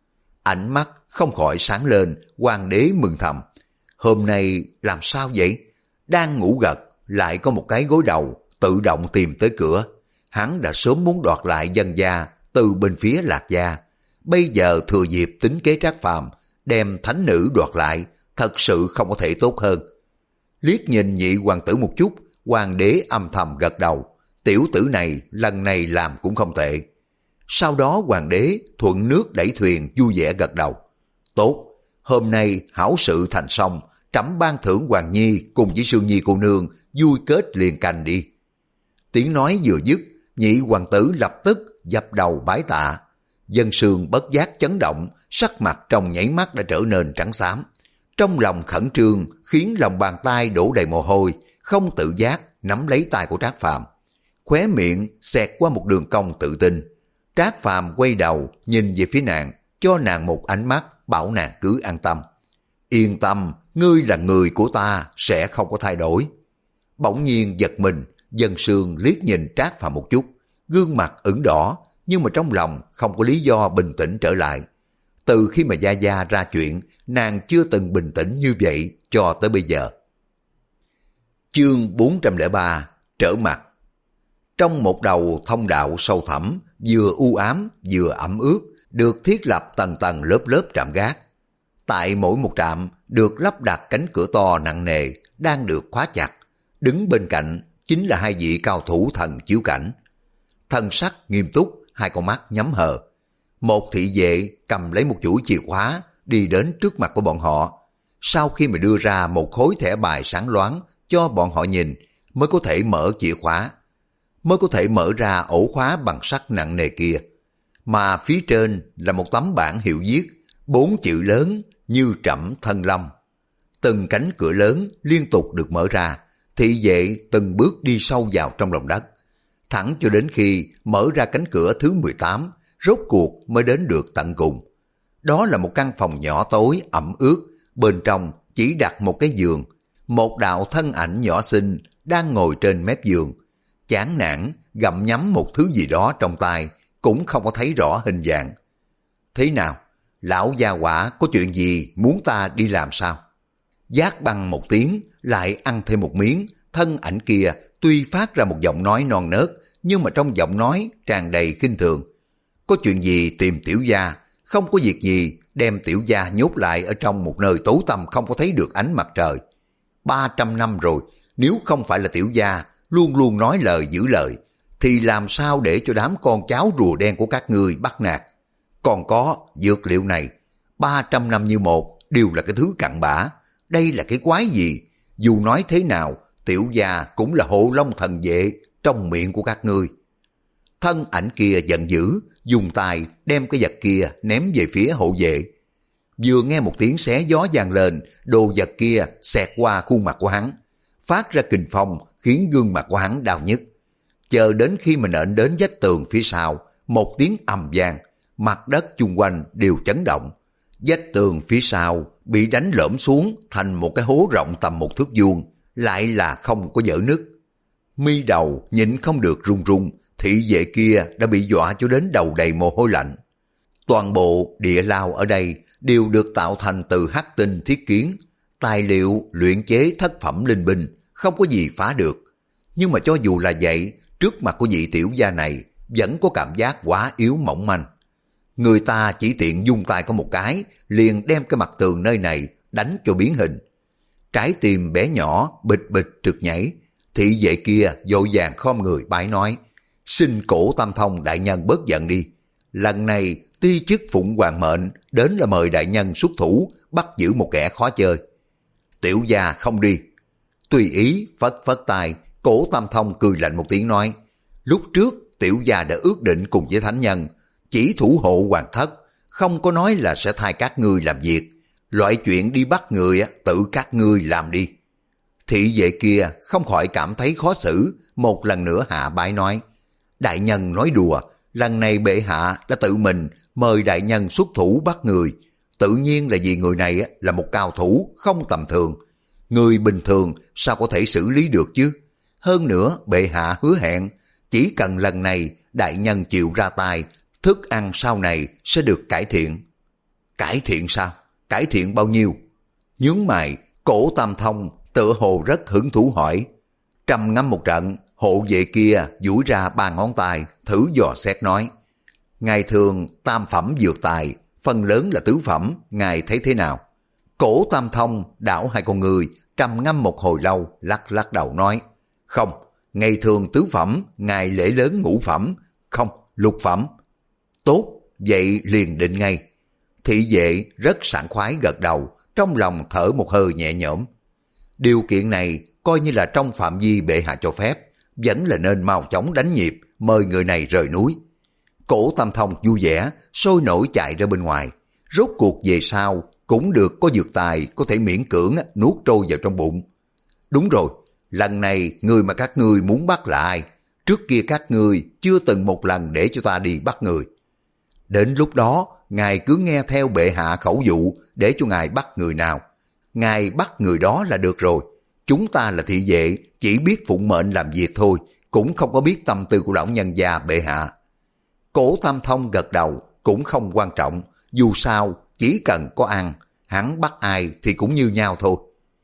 Ánh mắt không khỏi sáng lên, hoàng đế mừng thầm, hôm nay làm sao vậy? Đang ngủ gật, lại có một cái gối đầu tự động tìm tới cửa. Hắn đã sớm muốn đoạt lại Dân gia từ bên phía Lạc gia, bây giờ thừa dịp tính kế Trác Phàm đem thánh nữ đoạt lại, thật sự không có thể tốt hơn. Liếc nhìn nhị hoàng tử một chút, hoàng đế âm thầm gật đầu, tiểu tử này lần này làm cũng không tệ. Sau đó hoàng đế thuận nước đẩy thuyền vui vẻ gật đầu. Tốt, hôm nay hảo sự thành xong, trẫm ban thưởng Hoàng Nhi cùng với Sương Nhi cô nương vui kết liền canh đi. Tiếng nói vừa dứt, nhị hoàng tử lập tức dập đầu bái tạ. Dân Sương bất giác chấn động, sắc mặt trong nháy mắt đã trở nên trắng xám. Trong lòng khẩn trương khiến lòng bàn tay đổ đầy mồ hôi, không tự giác nắm lấy tay của Trác Phàm. Khóe miệng xẹt qua một đường cong tự tin. Trác Phàm quay đầu nhìn về phía nàng, cho nàng một ánh mắt bảo nàng cứ an tâm. Yên tâm, ngươi là người của ta, sẽ không có thay đổi. Bỗng nhiên giật mình, Dân Sương liếc nhìn Trác Phàm một chút, gương mặt ửng đỏ, nhưng mà trong lòng không có lý do bình tĩnh trở lại. Từ khi mà Gia Gia ra chuyện, nàng chưa từng bình tĩnh như vậy cho tới bây giờ. Chương bốn trăm lẻ ba, trở mặt. Trong một đầu thông đạo sâu thẳm, vừa u ám vừa ẩm ướt, được thiết lập tầng tầng lớp lớp trạm gác. Tại mỗi một trạm được lắp đặt cánh cửa to nặng nề đang được khóa chặt. Đứng bên cạnh chính là hai vị cao thủ thần chiếu cảnh. Thần sắc nghiêm túc, hai con mắt nhắm hờ. Một thị vệ cầm lấy một chuỗi chìa khóa đi đến trước mặt của bọn họ. Sau khi mà đưa ra một khối thẻ bài sáng loáng cho bọn họ nhìn, mới có thể mở chìa khóa, mới có thể mở ra ổ khóa bằng sắt nặng nề kia. Mà phía trên là một tấm bảng hiệu viết bốn chữ lớn như trẫm thân long. Từng cánh cửa lớn liên tục được mở ra, thị vệ từng bước đi sâu vào trong lòng đất, thẳng cho đến khi mở ra cánh cửa thứ mười tám, rốt cuộc mới đến được tận cùng. Đó là một căn phòng nhỏ tối ẩm ướt, bên trong chỉ đặt một cái giường, một đạo thân ảnh nhỏ xinh đang ngồi trên mép giường, chán nản gặm nhấm một thứ gì đó trong tay, cũng không có thấy rõ hình dạng. Thế nào, lão gia hỏa có chuyện gì muốn ta đi làm sao? Giác băng một tiếng, lại ăn thêm một miếng, thân ảnh kia tuy phát ra một giọng nói non nớt, nhưng mà trong giọng nói tràn đầy khinh thường. Có chuyện gì tìm tiểu gia, không có việc gì đem tiểu gia nhốt lại ở trong một nơi tối tăm không có thấy được ánh mặt trời. Ba trăm năm rồi, nếu không phải là tiểu gia luôn luôn nói lời giữ lời, thì làm sao để cho đám con cháu rùa đen của các ngươi bắt nạt? Còn có dược liệu này, ba trăm năm như một đều là cái thứ cặn bã. Đây là cái quái gì? Dù nói thế nào, tiểu gia cũng là hộ long thần vệ trong miệng của các ngươi. Thân ảnh kia giận dữ, dùng tay đem cái vật kia ném về phía hộ vệ. Vừa nghe một tiếng xé gió vang lên, đồ vật kia xẹt qua khuôn mặt của hắn, phát ra kình phong khiến gương mặt của hắn đau nhức. Chờ đến khi mình nện đến vách tường phía sau, một tiếng ầm vang, mặt đất chung quanh đều chấn động. Vách tường phía sau bị đánh lõm xuống thành một cái hố rộng tầm một thước vuông, lại là không có vỡ nứt. Mi đầu nhịn không được run run, thị vệ kia đã bị dọa cho đến đầu đầy mồ hôi lạnh. Toàn bộ địa lao ở đây đều được tạo thành từ hắc tinh thiết kiến, tài liệu luyện chế thất phẩm linh binh, không có gì phá được. Nhưng mà cho dù là vậy, trước mặt của vị tiểu gia này vẫn có cảm giác quá yếu mỏng manh. Người ta chỉ tiện dung tay có một cái, liền đem cái mặt tường nơi này đánh cho biến hình. Trái tim bé nhỏ bịch bịch trượt nhảy, thị vệ kia vội vàng khom người bái nói: xin Cổ Tam Thông đại nhân bớt giận đi. Lần này ti chức phụng hoàng mệnh đến là mời đại nhân xuất thủ bắt giữ một kẻ khó chơi. Tiểu gia không đi. Tùy ý phất phất tay, Cổ Tam Thông cười lạnh một tiếng nói: lúc trước tiểu gia đã ước định cùng với thánh nhân, chỉ thủ hộ hoàng thất, không có nói là sẽ thay các ngươi làm việc. Loại chuyện đi bắt người tự các ngươi làm đi. Thị vệ kia không khỏi cảm thấy khó xử, một lần nữa hạ bái nói: đại nhân nói đùa, lần này bệ hạ đã tự mình mời đại nhân xuất thủ bắt người, tự nhiên là vì người này là một cao thủ không tầm thường. Người bình thường sao có thể xử lý được chứ? Hơn nữa bệ hạ hứa hẹn, chỉ cần lần này đại nhân chịu ra tay, thức ăn sau này sẽ được cải thiện. Cải thiện sao? Cải thiện bao nhiêu? Nhướng mày, Cổ Tam Thông tựa hồ rất hứng thú hỏi. Trầm ngâm một trận, hộ vệ kia duỗi ra ba ngón tay thử dò xét nói: ngài thường tam phẩm dược tài, phần lớn là tứ phẩm, ngài thấy thế nào? Cổ Tam Thông đảo hai con người, trầm ngâm một hồi lâu, lắc lắc đầu nói: không, ngày thường tứ phẩm, ngài lễ lớn ngũ phẩm, không, lục phẩm. Tốt, vậy liền định ngay. Thị vệ rất sảng khoái gật đầu, trong lòng thở một hơi nhẹ nhõm. Điều kiện này coi như là trong phạm vi bệ hạ cho phép, vẫn là nên mau chóng đánh nhịp, mời người này rời núi. Cổ Tam Thông vui vẻ, sôi nổi chạy ra bên ngoài. Rốt cuộc về sau cũng được có dược tài có thể miễn cưỡng nuốt trôi vào trong bụng. Đúng rồi, lần này người mà các ngươi muốn bắt là ai? Trước kia các ngươi chưa từng một lần để cho ta đi bắt người. Đến lúc đó, ngài cứ nghe theo bệ hạ khẩu dụ để cho ngài bắt người nào. Ngài bắt người đó là được rồi. Chúng ta là thị vệ, chỉ biết phụng mệnh làm việc thôi, cũng không có biết tâm tư của lão nhân gia bệ hạ. Cổ Tam Thông gật đầu, cũng không quan trọng, dù sao chỉ cần có ăn, hắn bắt ai thì cũng như nhau thôi.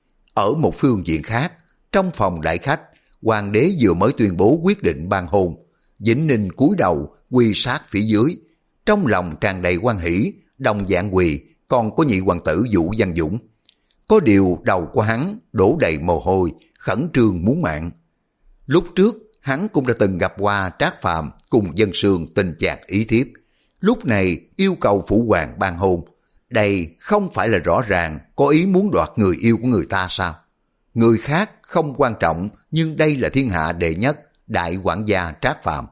Ở một phương diện khác, trong phòng đại khách, hoàng đế vừa mới tuyên bố quyết định ban hôn. Vĩnh Ninh cúi đầu quỳ sát phía dưới, trong lòng tràn đầy hoan hỷ, đồng dạng quỳ, còn có nhị hoàng tử Vũ Văn Dũng. Có điều đầu của hắn đổ đầy mồ hôi, khẩn trương muốn mạng. Lúc trước hắn cũng đã từng gặp qua Trác Phàm cùng Dân Sương tình chàng ý thiếp. Lúc này yêu cầu phụ hoàng ban hôn, đây không phải là rõ ràng có ý muốn đoạt người yêu của người ta sao? Người khác không quan trọng, nhưng đây là thiên hạ đệ nhất đại quản gia Trác Phàm.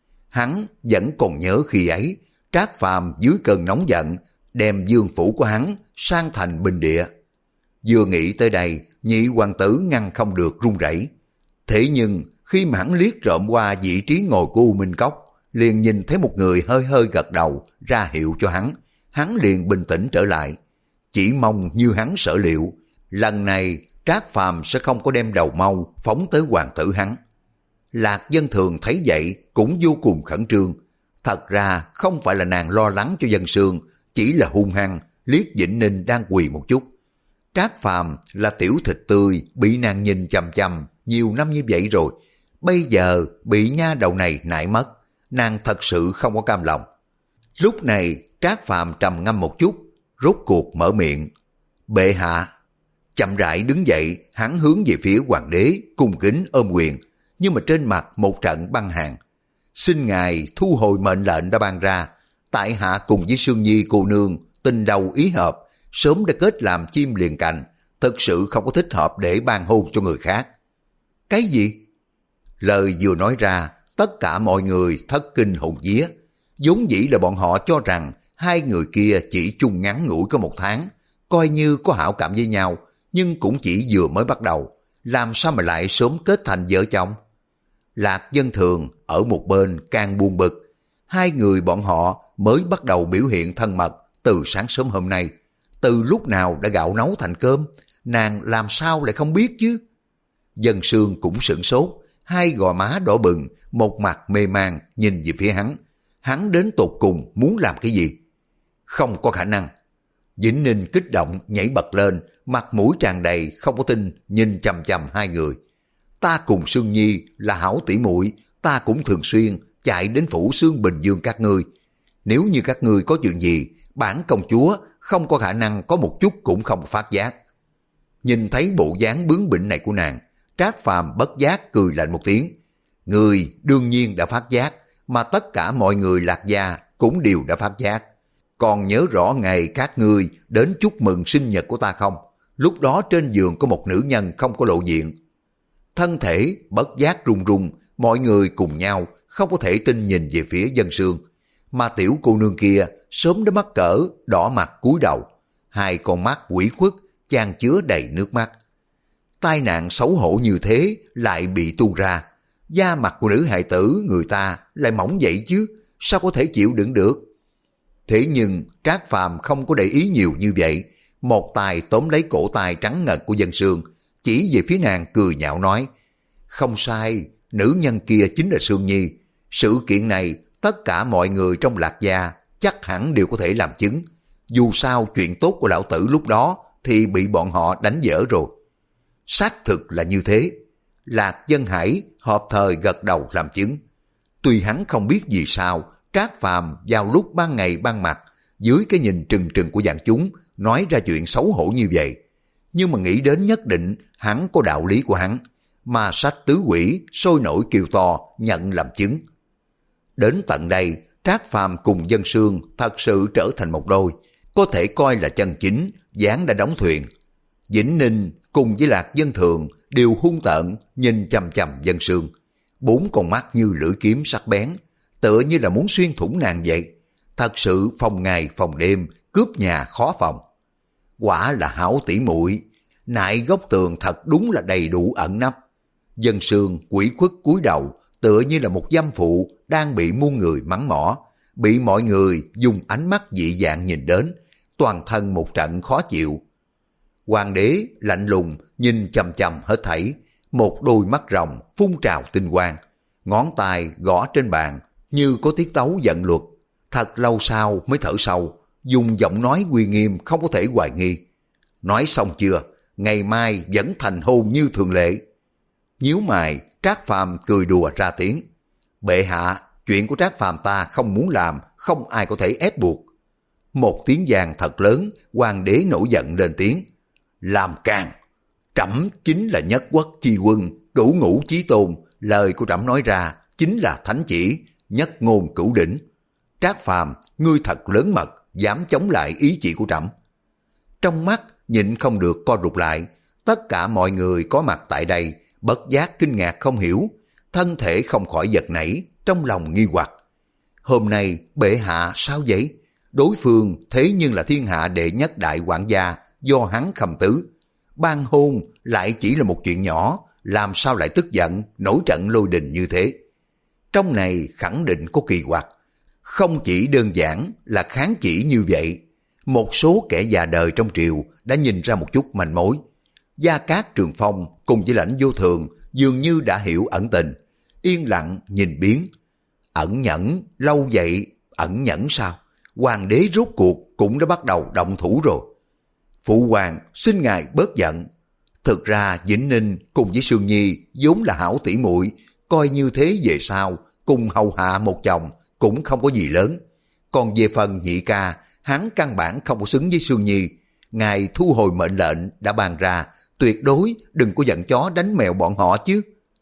Hắn vẫn còn nhớ khi ấy, Trác Phàm dưới cơn nóng giận đem vương phủ của hắn sang thành bình địa. Vừa nghĩ tới đây, nhị hoàng tử ngăn không được run rẩy. Thế nhưng khi mà hắn liếc trộm qua vị trí ngồi của U Minh Cốc, liền nhìn thấy một người hơi hơi gật đầu ra hiệu cho hắn, hắn liền bình tĩnh trở lại. Chỉ mong như hắn sở liệu, lần này Trác Phàm sẽ không có đem đầu mâu phóng tới hoàng tử hắn. Lạc Dân Thường thấy vậy cũng vô cùng khẩn trương. Thật ra không phải là nàng lo lắng cho Dân Sương, chỉ là hung hăng liếc Vĩnh Ninh đang quỳ một chút. Trác Phàm là tiểu thịt tươi, bị nàng nhìn chằm chằm nhiều năm như vậy rồi, bây giờ bị nha đầu này nại mất, nàng thật sự không có cam lòng. Lúc này Trác Phàm trầm ngâm một chút, rốt cuộc mở miệng: bệ hạ. Chậm rãi đứng dậy, hắn hướng về phía hoàng đế cung kính ôm quyền, nhưng mà trên mặt một trận băng hàn. Xin ngài thu hồi mệnh lệnh đã ban ra, tại hạ cùng với Sương Nhi cô nương tình đầu ý hợp, sớm đã kết làm chim liền cành, thực sự không có thích hợp để ban hôn cho người khác. Cái gì? Lời vừa nói ra, tất cả mọi người thất kinh hồn vía. Vốn dĩ là bọn họ cho rằng hai người kia chỉ chung ngắn ngủi có một tháng, coi như có hảo cảm với nhau, nhưng cũng chỉ vừa mới bắt đầu, làm sao mà lại sớm kết thành vợ chồng? Lạc Dân Thường ở một bên càng buồn bực, hai người bọn họ mới bắt đầu biểu hiện thân mật từ sáng sớm hôm nay, từ lúc nào đã gạo nấu thành cơm, nàng làm sao lại không biết chứ? Dân Sương cũng sửng sốt, hai gò má đỏ bừng, một mặt mê man nhìn về phía hắn. Hắn đến tột cùng muốn làm cái gì? Không có khả năng. Vĩnh Ninh kích động nhảy bật lên, mặt mũi tràn đầy không có tin nhìn chằm chằm hai người. Ta cùng Sương Nhi là hảo tỷ muội, ta cũng thường xuyên chạy đến phủ Sương Bình Dương các ngươi. Nếu như các ngươi có chuyện gì, bản công chúa không có khả năng có một chút cũng không phát giác. Nhìn thấy bộ dáng bướng bỉnh này của nàng, Trác Phàm bất giác cười lạnh một tiếng. Người đương nhiên đã phát giác, mà tất cả mọi người Lạc Gia cũng đều đã phát giác. Còn nhớ rõ ngày các ngươi đến chúc mừng sinh nhật của ta không? Lúc đó trên giường có một nữ nhân không có lộ diện. Thân thể bất giác run run, mọi người cùng nhau không có thể tin nhìn về phía Dân Sương. Mà tiểu cô nương kia sớm đã mắc cỡ, đỏ mặt cúi đầu, hai con mắt ủy khuất chan chứa đầy nước mắt. Tai nạn xấu hổ như thế lại bị tuôn ra, da mặt của nữ hài tử người ta lại mỏng vậy chứ, sao có thể chịu đựng được? Thế nhưng Trác Phàm không có để ý nhiều như vậy, một tay tóm lấy cổ tay trắng ngần của Dân Sương, chỉ về phía nàng cười nhạo nói, không sai, nữ nhân kia chính là Sương Nhi. Sự kiện này tất cả mọi người trong Lạc Gia chắc hẳn đều có thể làm chứng. Dù sao chuyện tốt của lão tử lúc đó thì bị bọn họ đánh dở rồi. Xác thực là như thế. Lạc Dân Hải hợp thời gật đầu làm chứng. Tuy hắn không biết vì sao Trác Phàm vào lúc ban ngày ban mặt dưới cái nhìn trừng trừng của vạn chúng nói ra chuyện xấu hổ như vậy, nhưng mà nghĩ đến nhất định hắn có đạo lý của hắn, mà sách tứ quỷ sôi nổi kêu to nhận làm chứng. Đến tận đây, Trác Phàm cùng Dân Sương thật sự trở thành một đôi, có thể coi là chân chính, gián đã đóng thuyền. Vĩnh Ninh cùng với Lạc Dân Thường đều hung tợn nhìn chằm chằm Dân Sương, bốn con mắt như lưỡi kiếm sắc bén, tựa như là muốn xuyên thủng nàng vậy. Thật sự phòng ngày phòng đêm, cướp nhà khó phòng. Quả là hảo tỷ muội, nại góc tường thật đúng là đầy đủ ẩn nấp. Dân Sương quỷ khuất cúi đầu, tựa như là một dâm phụ đang bị muôn người mắng mỏ, bị mọi người dùng ánh mắt dị dạng nhìn đến, toàn thân một trận khó chịu. Hoàng đế lạnh lùng nhìn chằm chằm hết thảy, một đôi mắt rồng phun trào tinh quang, ngón tay gõ trên bàn như có tiết tấu giận luật. Thật lâu sau mới thở sâu, dùng giọng nói uy nghiêm không có thể hoài nghi. Nói xong chưa? Ngày mai vẫn thành hôn như thường lệ. Nhíu mày, Trác Phàm cười đùa ra tiếng. Bệ hạ, chuyện của Trác Phàm ta không muốn làm, không ai có thể ép buộc. Một tiếng vang thật lớn, hoàng đế nổi giận lên tiếng. Làm càng, trẫm chính là nhất quốc chi quân, cửu ngũ chí tôn, lời của trẫm nói ra chính là thánh chỉ, nhất ngôn cửu đỉnh. Trác Phàm, ngươi thật lớn mật, dám chống lại ý chỉ của trẫm. Trong mắt nhịn không được co rụt lại, tất cả mọi người có mặt tại đây bất giác kinh ngạc không hiểu, thân thể không khỏi giật nảy, trong lòng nghi hoặc. Hôm nay bệ hạ sao vậy? Đối phương thế nhưng là thiên hạ đệ nhất đại quản gia do hắn khâm tứ. Ban hôn lại chỉ là một chuyện nhỏ, làm sao lại tức giận, nổi trận lôi đình như thế? Trong này khẳng định có kỳ quặc. Không chỉ đơn giản là kháng chỉ như vậy, một số kẻ già đời trong triều đã nhìn ra một chút manh mối. Gia Cát Trường Phong cùng với Lãnh Vô Thường dường như đã hiểu ẩn tình, yên lặng nhìn biến. Ẩn nhẫn lâu vậy, ẩn nhẫn sao? Hoàng đế rốt cuộc cũng đã bắt đầu động thủ rồi. Phụ hoàng xin ngài bớt giận. Thực ra Vĩnh Ninh cùng với Sương Nhi vốn là hảo tỷ muội, coi như thế về sau cùng hầu hạ một chồng cũng không có gì lớn. Còn về phần nhị ca, hắn căn bản không có xứng với Sương Nhi. Ngài thu hồi mệnh lệnh đã ban ra, tuyệt đối đừng có giận chó đánh mèo bọn họ chứ.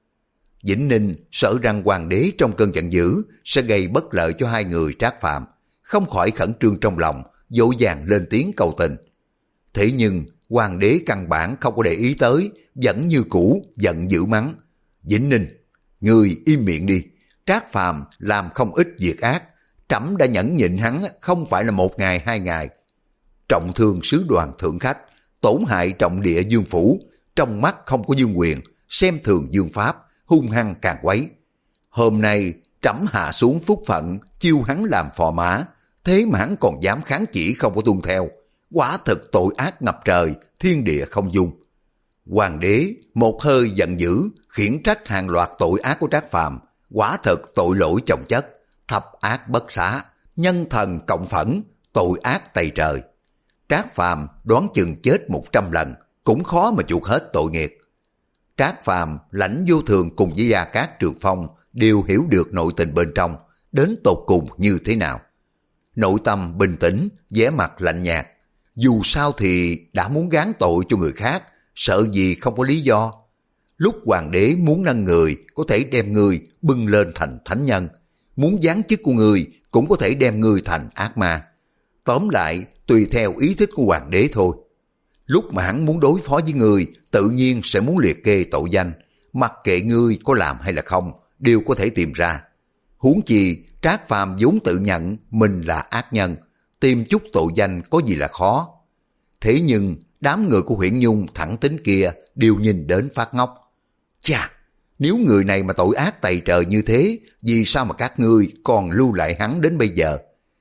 Vĩnh Ninh sợ rằng hoàng đế trong cơn giận dữ sẽ gây bất lợi cho hai người Trác Phàm, không khỏi khẩn trương trong lòng, vội vàng lên tiếng cầu tình. Thế nhưng hoàng đế căn bản không có để ý tới, vẫn như cũ giận dữ mắng. Vĩnh Ninh, người im miệng đi. Trác Phàm làm không ít việc ác, trẫm đã nhẫn nhịn hắn không phải là một ngày hai ngày. Trọng thương sứ đoàn thượng khách, tổn hại trọng địa Dương Phủ, trong mắt không có Dương Quyền, xem thường Dương Pháp, hung hăng càng quấy. Hôm nay trẫm hạ xuống phúc phận, chiêu hắn làm phò mã, thế mà hắn còn dám kháng chỉ không có tuân theo. Quả thực tội ác ngập trời, thiên địa không dung. Hoàng đế một hơi giận dữ, khiển trách hàng loạt tội ác của Trác Phàm, quả thực tội lỗi chồng chất, thập ác bất xá, nhân thần cộng phẫn, tội ác tày trời. Trác Phàm đoán chừng chết một trăm lần, cũng khó mà chuộc hết tội nghiệp. Trác Phàm, Lãnh Vô Thường cùng với Gia Cát Trường Phong đều hiểu được nội tình bên trong, đến tột cùng như thế nào. Nội tâm bình tĩnh, vẻ mặt lạnh nhạt. Dù sao thì đã muốn gán tội cho người khác, sợ gì không có lý do. Lúc hoàng đế muốn nâng người, có thể đem người bưng lên thành thánh nhân. Muốn giáng chức của người, cũng có thể đem người thành ác ma. Tóm lại, tùy theo ý thích của hoàng đế thôi. Lúc mà hắn muốn đối phó với người, tự nhiên sẽ muốn liệt kê tội danh. Mặc kệ ngươi có làm hay là không, đều có thể tìm ra. Huống chi, Trác Phàm vốn tự nhận mình là ác nhân, tìm chút tội danh có gì là khó. Thế nhưng, đám người của Huyễn Nhung thẳng tính kia đều nhìn đến phát ngốc. Chà, nếu người này mà tội ác tày trời như thế, vì sao mà các ngươi còn lưu lại hắn đến bây giờ?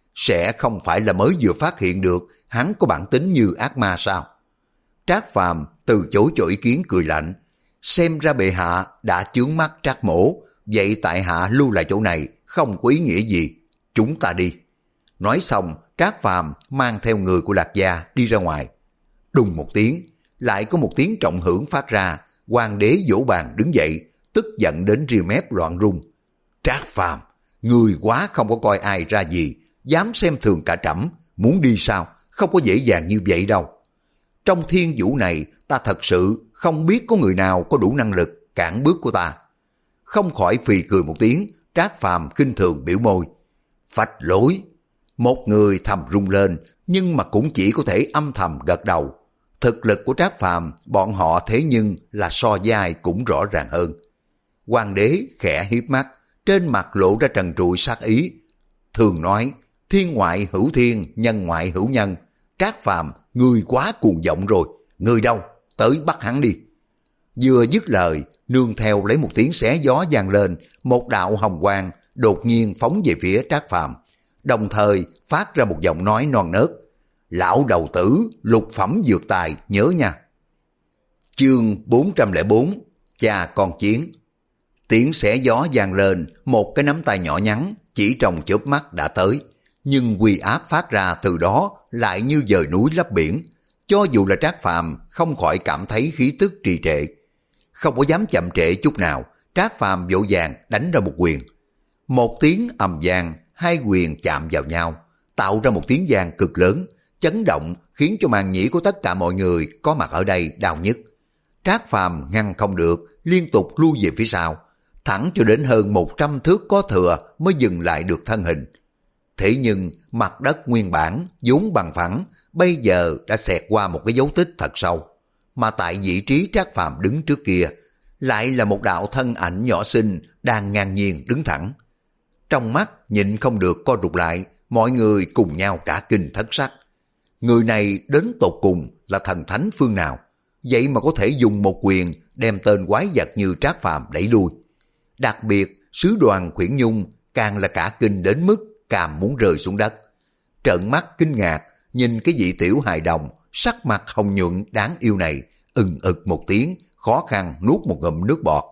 Sẽ không phải là mới vừa phát hiện được hắn có bản tính như ác ma sao? Trác Phàm từ chối cho ý kiến cười lạnh. Xem ra bệ hạ đã chướng mắt Trác Mỗ, vậy tại hạ lưu lại chỗ này không có ý nghĩa gì. Chúng ta đi. Nói xong, Trác Phàm mang theo người của Lạc Gia đi ra ngoài. Đùng một tiếng, lại có một tiếng trọng hưởng phát ra. Hoàng đế vỗ bàn đứng dậy, tức giận đến ria mép loạn rung. Trác Phàm, người quá không có coi ai ra gì, dám xem thường cả trẫm, muốn đi sao? Không có dễ dàng như vậy đâu. Trong thiên vũ này, ta thật sự không biết có người nào có đủ năng lực cản bước của ta. Không khỏi phì cười một tiếng, Trác Phàm khinh thường biểu môi. Phách lối. Một người thầm rung lên, nhưng mà cũng chỉ có thể âm thầm gật đầu. Thực lực của Trác Phàm bọn họ thế nhưng là so với ai cũng rõ ràng hơn. Hoàng đế khẽ hiếp mắt, trên mặt lộ ra trần trụi sát ý. Thường nói, thiên ngoại hữu thiên, nhân ngoại hữu nhân. Trác Phàm, ngươi quá cuồng vọng rồi, ngươi đâu, tới bắt hắn đi. Vừa dứt lời, nương theo lấy một tiếng xé gió vang lên, một đạo hồng quang đột nhiên phóng về phía Trác Phàm, đồng thời phát ra một giọng nói non nớt. Lão đầu tử, lục phẩm dược tài, nhớ nha. Chương bốn trăm lẻ bốn, cha con chiến. Tiếng xé gió vang lên, một cái nắm tay nhỏ nhắn, chỉ trong chớp mắt đã tới. Nhưng uy áp phát ra từ đó lại như dời núi lấp biển. Cho dù là Trác Phàm không khỏi cảm thấy khí tức trì trệ. Không có dám chậm trễ chút nào, Trác Phàm vội vàng đánh ra một quyền. Một tiếng ầm vang, hai quyền chạm vào nhau, tạo ra một tiếng vang cực lớn, chấn động khiến cho màng nhĩ của tất cả mọi người có mặt ở đây đau nhức. Trác Phàm ngăn không được, liên tục lui về phía sau, thẳng cho đến hơn một trăm thước có thừa mới dừng lại được thân hình. Thế nhưng mặt đất nguyên bản vốn bằng phẳng, bây giờ đã xẹt qua một cái dấu tích thật sâu. Mà tại vị trí Trác Phàm đứng trước kia, lại là một đạo thân ảnh nhỏ xinh đang ngang nhiên đứng thẳng. Trong mắt nhịn không được co rụt lại, mọi người cùng nhau cả kinh thất sắc. Người này đến tột cùng là thần thánh phương nào, vậy mà có thể dùng một quyền đem tên quái vật như Trác Phàm đẩy lui. Đặc biệt, sứ đoàn Khuyển Nhung càng là cả kinh đến mức càm muốn rơi xuống đất. Trợn mắt kinh ngạc, nhìn cái vị tiểu hài đồng, sắc mặt hồng nhuận đáng yêu này, ừng ực một tiếng, khó khăn nuốt một ngụm nước bọt.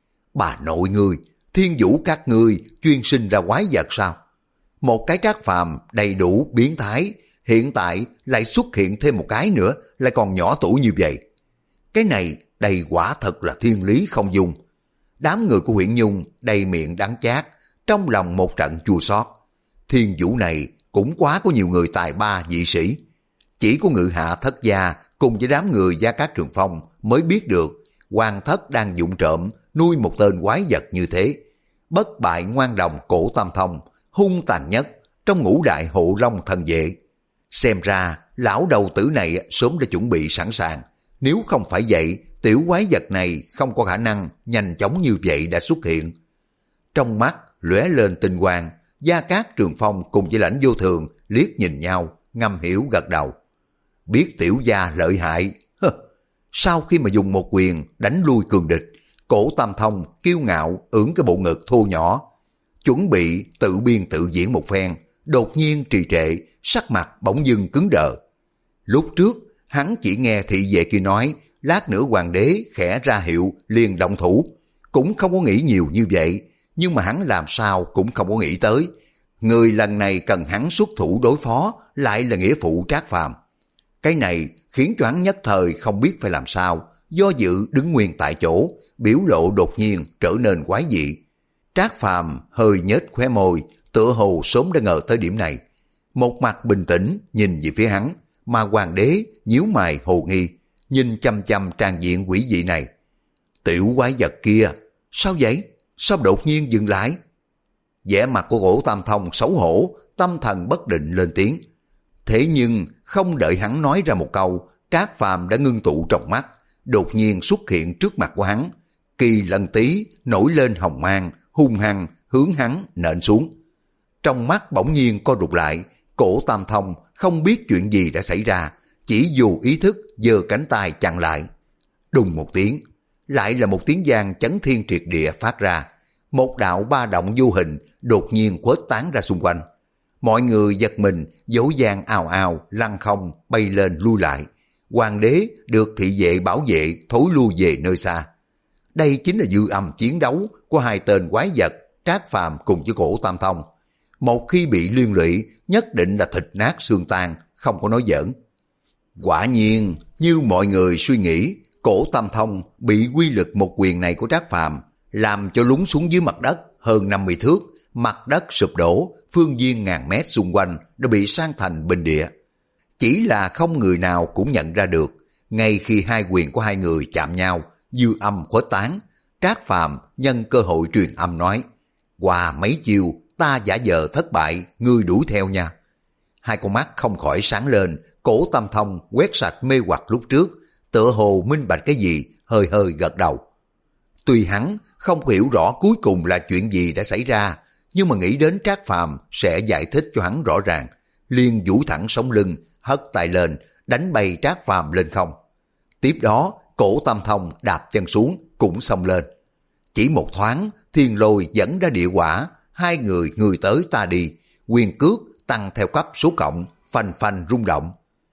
Bà nội ngươi, thiên vũ các ngươi chuyên sinh ra quái vật sao? Một cái Trác Phàm đầy đủ biến thái, hiện tại lại xuất hiện thêm một cái nữa, lại còn nhỏ tuổi như vậy. Cái này đầy quả thật là thiên lý không dung. Đám người của Huyễn Nhung đầy miệng đắng chát, trong lòng một trận chua xót. Thiên vũ này cũng quá có nhiều người tài ba dị sĩ. Chỉ có Ngự Hạ Thất Gia cùng với đám người Gia Cát Trường Phong mới biết được Hoàng Thất đang dụng trộm nuôi một tên quái vật như thế. Bất bại ngoan đồng Cổ Tam Thông, hung tàn nhất trong ngũ đại hộ long thần vệ. Xem ra lão đầu tử này sớm đã chuẩn bị sẵn sàng. Nếu không phải vậy, tiểu quái vật này không có khả năng nhanh chóng như vậy đã xuất hiện. Trong mắt lóe lên tinh quang, Gia Cát Trường Phong cùng với Lãnh Vô Thường liếc nhìn nhau, ngầm hiểu gật đầu. Biết tiểu gia lợi hại. Hơ. Sau khi mà dùng một quyền đánh lui cường địch, Cổ Tam Thông kiêu ngạo ưỡn cái bộ ngực thô nhỏ, chuẩn bị tự biên tự diễn một phen, đột nhiên trì trệ, sắc mặt bỗng dưng cứng đờ. Lúc trước hắn chỉ nghe thị vệ kia nói, lát nữa hoàng đế khẽ ra hiệu liền động thủ, cũng không có nghĩ nhiều như vậy, nhưng mà hắn làm sao cũng không có nghĩ tới, người lần này cần hắn xuất thủ đối phó lại là nghĩa phụ Trác Phàm. Cái này khiến cho hắn nhất thời không biết phải làm sao, do dự đứng nguyên tại chỗ, biểu lộ đột nhiên trở nên quái dị. Trác Phàm hơi nhếch khóe môi, tựa hồ sớm đã ngờ tới điểm này. Một mặt bình tĩnh nhìn về phía hắn, mà hoàng đế nhíu mày hồ nghi, nhìn chăm chăm tràn diện quỷ dị này. Tiểu quái vật kia, sao vậy? Sao đột nhiên dừng lại? Vẻ mặt của Cổ Tam Thông xấu hổ, tâm thần bất định lên tiếng. Thế nhưng không đợi hắn nói ra một câu, Trác Phàm đã ngưng tụ trong mắt, đột nhiên xuất hiện trước mặt của hắn. Kỳ Lân Tý nổi lên hồng mang, hung hăng hướng hắn nện xuống. Trong mắt bỗng nhiên co rụt lại, Cổ Tam Thông không biết chuyện gì đã xảy ra, chỉ dù ý thức giơ cánh tay chặn lại. Đùng một tiếng, lại là một tiếng vang chấn thiên triệt địa phát ra. Một đạo ba động vô hình đột nhiên khuếch tán ra xung quanh. Mọi người giật mình, dỗ dàng ào ào, lăn không, bay lên lui lại. Hoàng đế được thị vệ bảo vệ thối lui về nơi xa. Đây chính là dư âm chiến đấu của hai tên quái vật Trác Phàm cùng với Cổ Tam Thông. Một khi bị liên lụy, nhất định là thịt nát xương tan, không có nói giỡn. Quả nhiên, như mọi người suy nghĩ, Cổ Tam Thông bị quy lực một quyền này của Trác Phàm làm cho lún xuống dưới mặt đất hơn năm mươi thước, mặt đất sụp đổ, phương viên ngàn mét xung quanh đã bị san thành bình địa. Chỉ là không người nào cũng nhận ra được, ngay khi hai quyền của hai người chạm nhau, dư âm khuếch tán, Trác Phàm nhân cơ hội truyền âm nói: qua mấy chiều ta giả vờ thất bại, ngươi đuổi theo nha. Hai con mắt không khỏi sáng lên, Cổ Tam Thông quét sạch mê hoặc lúc trước, tựa hồ minh bạch cái gì, hơi hơi gật đầu. Tuy hắn không hiểu rõ cuối cùng là chuyện gì đã xảy ra, nhưng mà nghĩ đến Trác Phàm sẽ giải thích cho hắn rõ ràng, liền duỗi thẳng sống lưng, hất tay lên, đánh bay Trác Phàm lên không. Tiếp đó, Cổ Tam Thông đạp chân xuống, cũng xông lên. Chỉ một thoáng, thiên lôi dẫn ra địa quả, hai người người tới ta đi, quyền cước tăng theo cấp số cộng, phanh phanh rung động.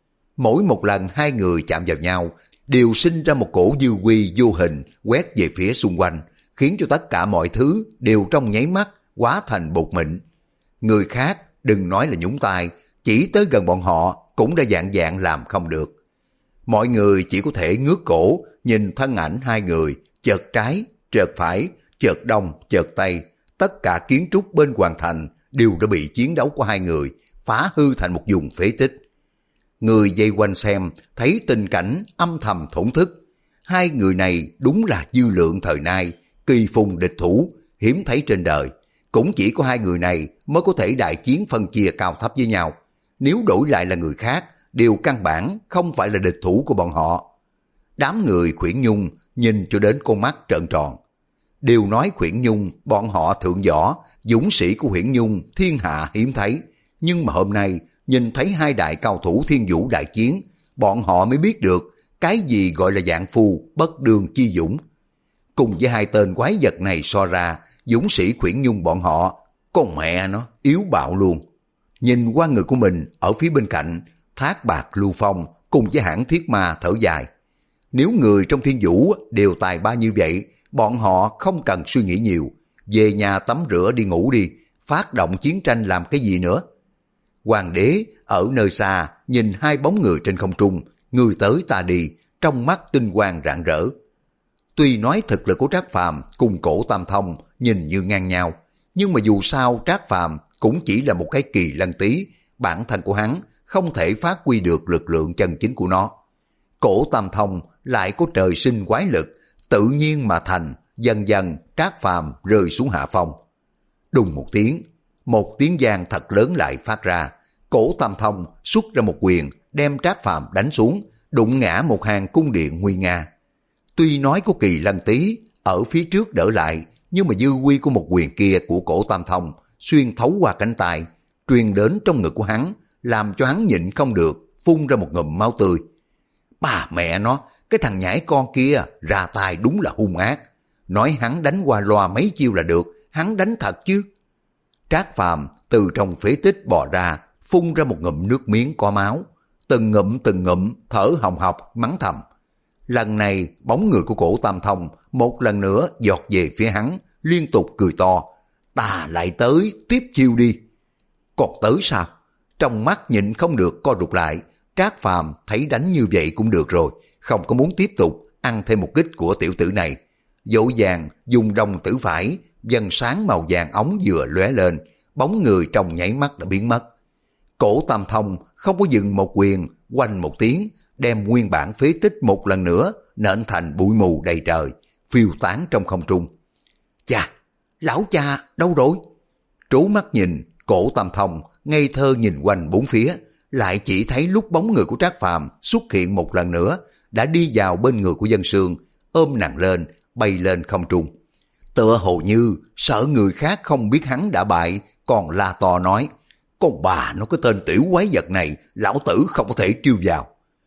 Mỗi một lần hai người chạm vào nhau, đều sinh ra một cổ dư quy vô hình quét về phía xung quanh, khiến cho tất cả mọi thứ đều trong nháy mắt hóa thành bột mịn. Người khác đừng nói là nhúng tay, chỉ tới gần bọn họ cũng đã dạng dạng làm không được. Mọi người chỉ có thể ngước cổ nhìn thân ảnh hai người, chợt trái, chợt phải, chợt đông, chợt tây. Tất cả kiến trúc bên hoàng thành đều đã bị chiến đấu của hai người phá hư thành một vùng phế tích. Người vây quanh xem thấy tình cảnh âm thầm thổn thức. Hai người này đúng là dư lượng thời nay, kỳ phùng địch thủ, hiếm thấy trên đời. Cũng chỉ có hai người này mới có thể đại chiến phân chia cao thấp với nhau. Nếu đổi lại là người khác, đều căn bản không phải là địch thủ của bọn họ. Đám người Khuyển Nhung nhìn cho đến con mắt trợn tròn. Đều nói Khuyển Nhung bọn họ thượng võ, dũng sĩ của Khuyển Nhung thiên hạ hiếm thấy. Nhưng mà hôm nay nhìn thấy hai đại cao thủ thiên vũ đại chiến, bọn họ mới biết được cái gì gọi là dạng phu bất đường chi dũng. Cùng với hai tên quái vật này so ra, dũng sĩ Khuyển Nhung bọn họ, con mẹ nó, yếu bạo luôn. Nhìn qua người của mình ở phía bên cạnh, Thác Bạc Lưu Phong cùng với hãng Thiết Ma thở dài. Nếu người trong thiên vũ đều tài ba như vậy, bọn họ không cần suy nghĩ nhiều. Về nhà tắm rửa đi ngủ đi, phát động chiến tranh làm cái gì nữa. Hoàng đế ở nơi xa nhìn hai bóng người trên không trung, người tới ta đi, trong mắt tinh quang rạng rỡ. Tuy nói thực lực của Trác Phàm cùng Cổ Tam Thông nhìn như ngang nhau, nhưng mà dù sao Trác Phàm cũng chỉ là một cái Kỳ Lân Tý, bản thân của hắn không thể phát huy được lực lượng chân chính của nó. Cổ Tam Thông lại có trời sinh quái lực, tự nhiên mà thành, dần dần Trác Phàm rơi xuống hạ phong. Đùng một tiếng, một tiếng vang thật lớn lại phát ra. Cổ Tam Thông xuất ra một quyền, đem Trác Phàm đánh xuống, đụng ngã một hàng cung điện nguy nga. Tuy nói có Kỳ Lân Tý ở phía trước đỡ lại, nhưng mà dư quy của một quyền kia của Cổ Tam Thông xuyên thấu qua cánh tay, truyền đến trong ngực của hắn, làm cho hắn nhịn không được, phun ra một ngụm máu tươi. Bà mẹ nó, cái thằng nhãi con kia ra tay đúng là hung ác. Nói hắn đánh qua loa mấy chiêu là được, hắn đánh thật chứ. Trác Phàm từ trong phế tích bò ra, phun ra một ngụm nước miếng có máu, từng ngụm từng ngụm thở hồng hộc mắng thầm. Lần này bóng người của Cổ Tam Thông một lần nữa giọt về phía hắn, liên tục cười to. Ta lại tới, tiếp chiêu đi. Còn tới sao? Trong mắt nhịn không được co rụt lại, Trác Phàm thấy đánh như vậy cũng được rồi, không có muốn tiếp tục ăn thêm một kích của tiểu tử này. Dỗ dàng dùng đồng tử phải, dần sáng màu vàng ống vừa lóe lên, bóng người trong nháy mắt đã biến mất. Cổ Tam Thông không có dừng một quyền, quanh một tiếng, đem nguyên bản phế tích một lần nữa nện thành bụi mù đầy trời, phiêu tán trong không trung. Chà, lão cha đâu rồi? Trố mắt nhìn, Cổ Tam Thông ngây thơ nhìn quanh bốn phía, lại chỉ thấy lúc bóng người của Trác Phàm xuất hiện một lần nữa, đã đi vào bên người của Dân Sương, ôm nàng lên, bay lên không trung. Tựa hồ như sợ người khác không biết hắn đã bại, còn la to nói, con bà nó cái tên tiểu quái vật này, lão tử không có thể trêu vào.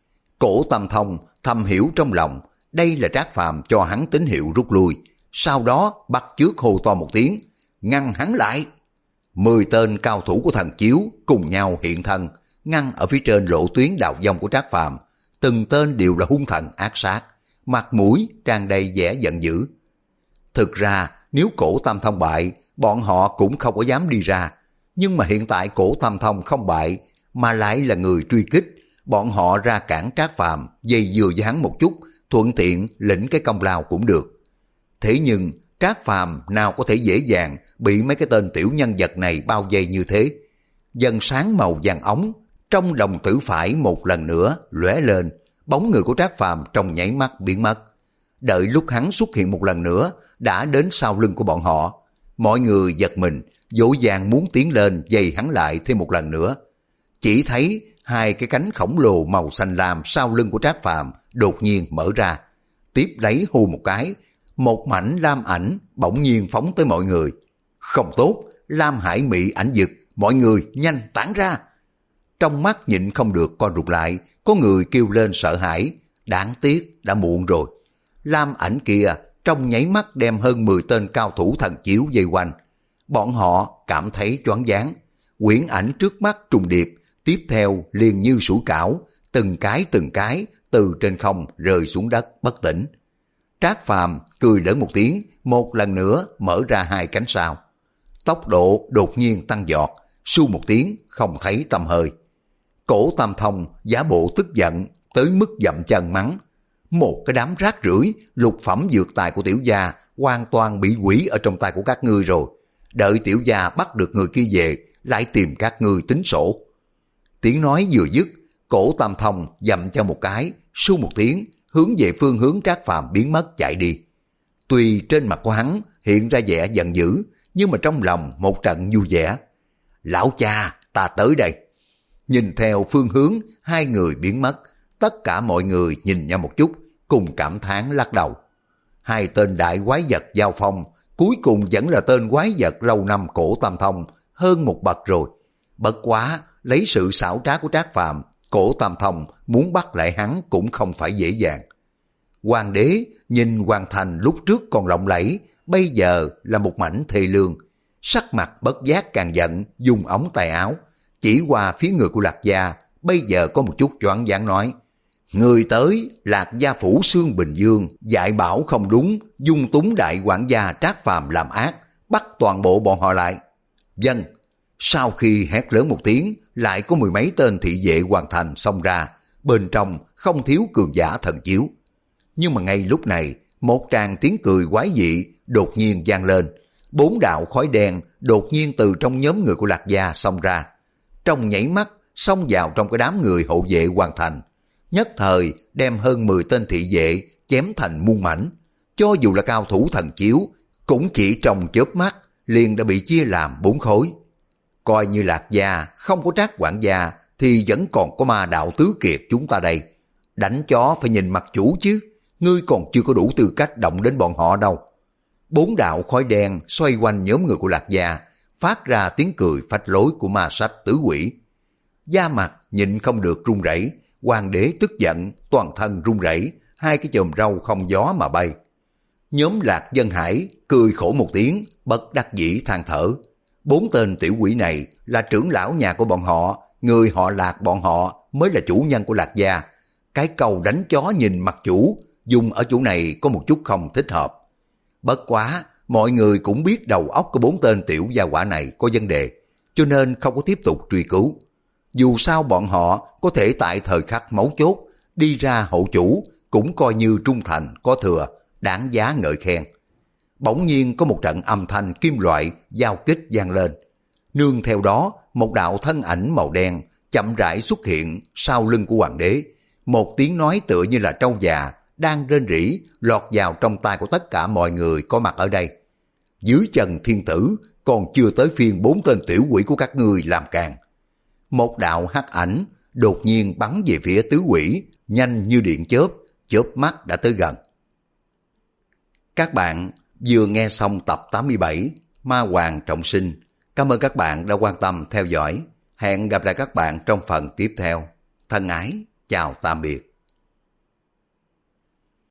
Cổ Tam Thông thầm hiểu trong lòng, đây là Trác Phàm cho hắn tín hiệu rút lui, sau đó bắt chước hô to một tiếng, ngăn hắn lại. Mười tên cao thủ của thần chiếu cùng nhau hiện thân, ngăn ở phía trên lộ tuyến đạo vong của Trác Phàm, từng tên đều là hung thần ác sát, mặt mũi tràn đầy vẻ giận dữ. Thực ra nếu Cổ Tam Thông bại, bọn họ cũng không có dám đi ra, nhưng mà hiện tại Cổ Tam Thông không bại mà lại là người truy kích, bọn họ ra cản Trác Phàm, dây dưa với hắn một chút, thuận tiện lĩnh cái công lao cũng được. Thế nhưng Trác Phàm nào có thể dễ dàng bị mấy cái tên tiểu nhân vật này bao vây như thế. Dần sáng màu vàng ống trong đồng tử phải một lần nữa lóe lên, bóng người của Trác Phàm trong nháy mắt biến mất. Đợi lúc hắn xuất hiện một lần nữa, đã đến sau lưng của bọn họ. Mọi người giật mình, dỗ dàng muốn tiến lên dây hắn lại thêm một lần nữa. Chỉ thấy hai cái cánh khổng lồ màu xanh lam sau lưng của Trác Phàm đột nhiên mở ra, tiếp lấy hù một cái, một mảnh lam ảnh bỗng nhiên phóng tới mọi người. Không tốt, lam hải mị ảnh dực, mọi người nhanh tản ra. Trong mắt nhịn không được co rụt lại, có người kêu lên sợ hãi, đáng tiếc đã muộn rồi. Lam ảnh kia trong nháy mắt đem hơn mười tên cao thủ thần chiếu vây quanh. Bọn họ cảm thấy choáng váng, quyển ảnh trước mắt trùng điệp, tiếp theo liền như sủi cảo, từng cái từng cái từ trên không rơi xuống đất bất tỉnh. Trác Phàm cười lớn một tiếng, một lần nữa mở ra hai cánh sau. Tốc độ đột nhiên tăng giọt, su một tiếng không thấy tăm hơi. Cổ Tam Thông giả bộ tức giận tới mức dậm chân mắng, một cái đám rác rưởi, lục phẩm dược tài của tiểu gia hoàn toàn bị hủy ở trong tay của các ngươi rồi. Đợi tiểu gia bắt được người kia về, lại tìm các ngươi tính sổ. Tiếng nói vừa dứt, Cổ Tam Thông dậm cho một cái, su một tiếng, hướng về phương hướng Trác Phàm biến mất chạy đi. Tuy trên mặt của hắn hiện ra vẻ giận dữ, nhưng mà trong lòng một trận vui vẻ. Lão cha, ta tới đây. Nhìn theo phương hướng hai người biến mất, tất cả mọi người nhìn nhau một chút, cùng cảm thán lắc đầu. Hai tên đại quái vật giao phong, cuối cùng vẫn là tên quái vật lâu năm Cổ Tam Thông hơn một bậc rồi. Bất quá, lấy sự xảo trá của Trác Phàm, Cổ Tam Thông muốn bắt lại hắn cũng không phải dễ dàng. Hoàng đế nhìn hoàng thành lúc trước còn lộng lẫy, bây giờ là một mảnh thê lương. Sắc mặt bất giác càng giận, dùng ống tay áo chỉ qua phía người của Lạc Gia, bây giờ có một chút choáng váng nói, người tới Lạc Gia phủ Sương Bình Dương, dạy bảo không đúng, dung túng đại quản gia Trác Phàm làm ác, bắt toàn bộ bọn họ lại. Vâng. Sau khi hét lớn một tiếng, lại có mười mấy tên thị vệ hoàn thành xông ra, bên trong không thiếu cường giả thần chiếu. Nhưng mà ngay lúc này, một tràng tiếng cười quái dị đột nhiên vang lên, bốn đạo khói đen đột nhiên từ trong nhóm người của Lạc Gia xông ra. Trong nhảy mắt xông vào trong cái đám người hộ vệ hoàn thành, nhất thời đem hơn mười tên thị vệ chém thành muôn mảnh. Cho dù là cao thủ thần chiếu, cũng chỉ trong chớp mắt liền đã bị chia làm bốn khối. Coi như Lạc Gia không có Trác quản gia thì vẫn còn có Ma Đạo Tứ Kiệt chúng ta đây. Đánh chó phải nhìn mặt chủ chứ, ngươi còn chưa có đủ tư cách động đến bọn họ đâu. Bốn đạo khói đen xoay quanh nhóm người của Lạc Gia, phát ra tiếng cười phách lối của ma sách tứ quỷ. Da mặt nhịn không được run rẩy, hoàng đế tức giận, toàn thân run rẩy, hai cái chòm râu không gió mà bay. Nhóm Lạc Dân Hải cười khổ một tiếng, bất đắc dĩ than thở. Bốn tên tiểu quỷ này là trưởng lão nhà của bọn họ, người họ Lạc bọn họ mới là chủ nhân của Lạc Gia. Cái câu đánh chó nhìn mặt chủ, dùng ở chỗ này có một chút không thích hợp. Bất quá, mọi người cũng biết đầu óc của bốn tên tiểu gia hỏa này có vấn đề, cho nên không có tiếp tục truy cứu. Dù sao bọn họ có thể tại thời khắc mấu chốt đi ra hậu chủ cũng coi như trung thành có thừa, đáng giá ngợi khen. Bỗng nhiên có một trận âm thanh kim loại giao kích vang lên. Nương theo đó, một đạo thân ảnh màu đen chậm rãi xuất hiện sau lưng của hoàng đế. Một tiếng nói tựa như là trâu già đang rên rỉ lọt vào trong tai của tất cả mọi người có mặt ở đây. Dưới chân thiên tử còn chưa tới phiên bốn tên tiểu quỷ của các ngươi làm càng. Một đạo hắc ảnh đột nhiên bắn về phía tứ quỷ, nhanh như điện chớp, chớp mắt đã tới gần. Các bạn vừa nghe xong tập tám mươi bảy Ma Hoàng Trọng Sinh. Cảm ơn các bạn đã quan tâm theo dõi. Hẹn gặp lại các bạn trong phần tiếp theo. Thân ái, chào tạm biệt.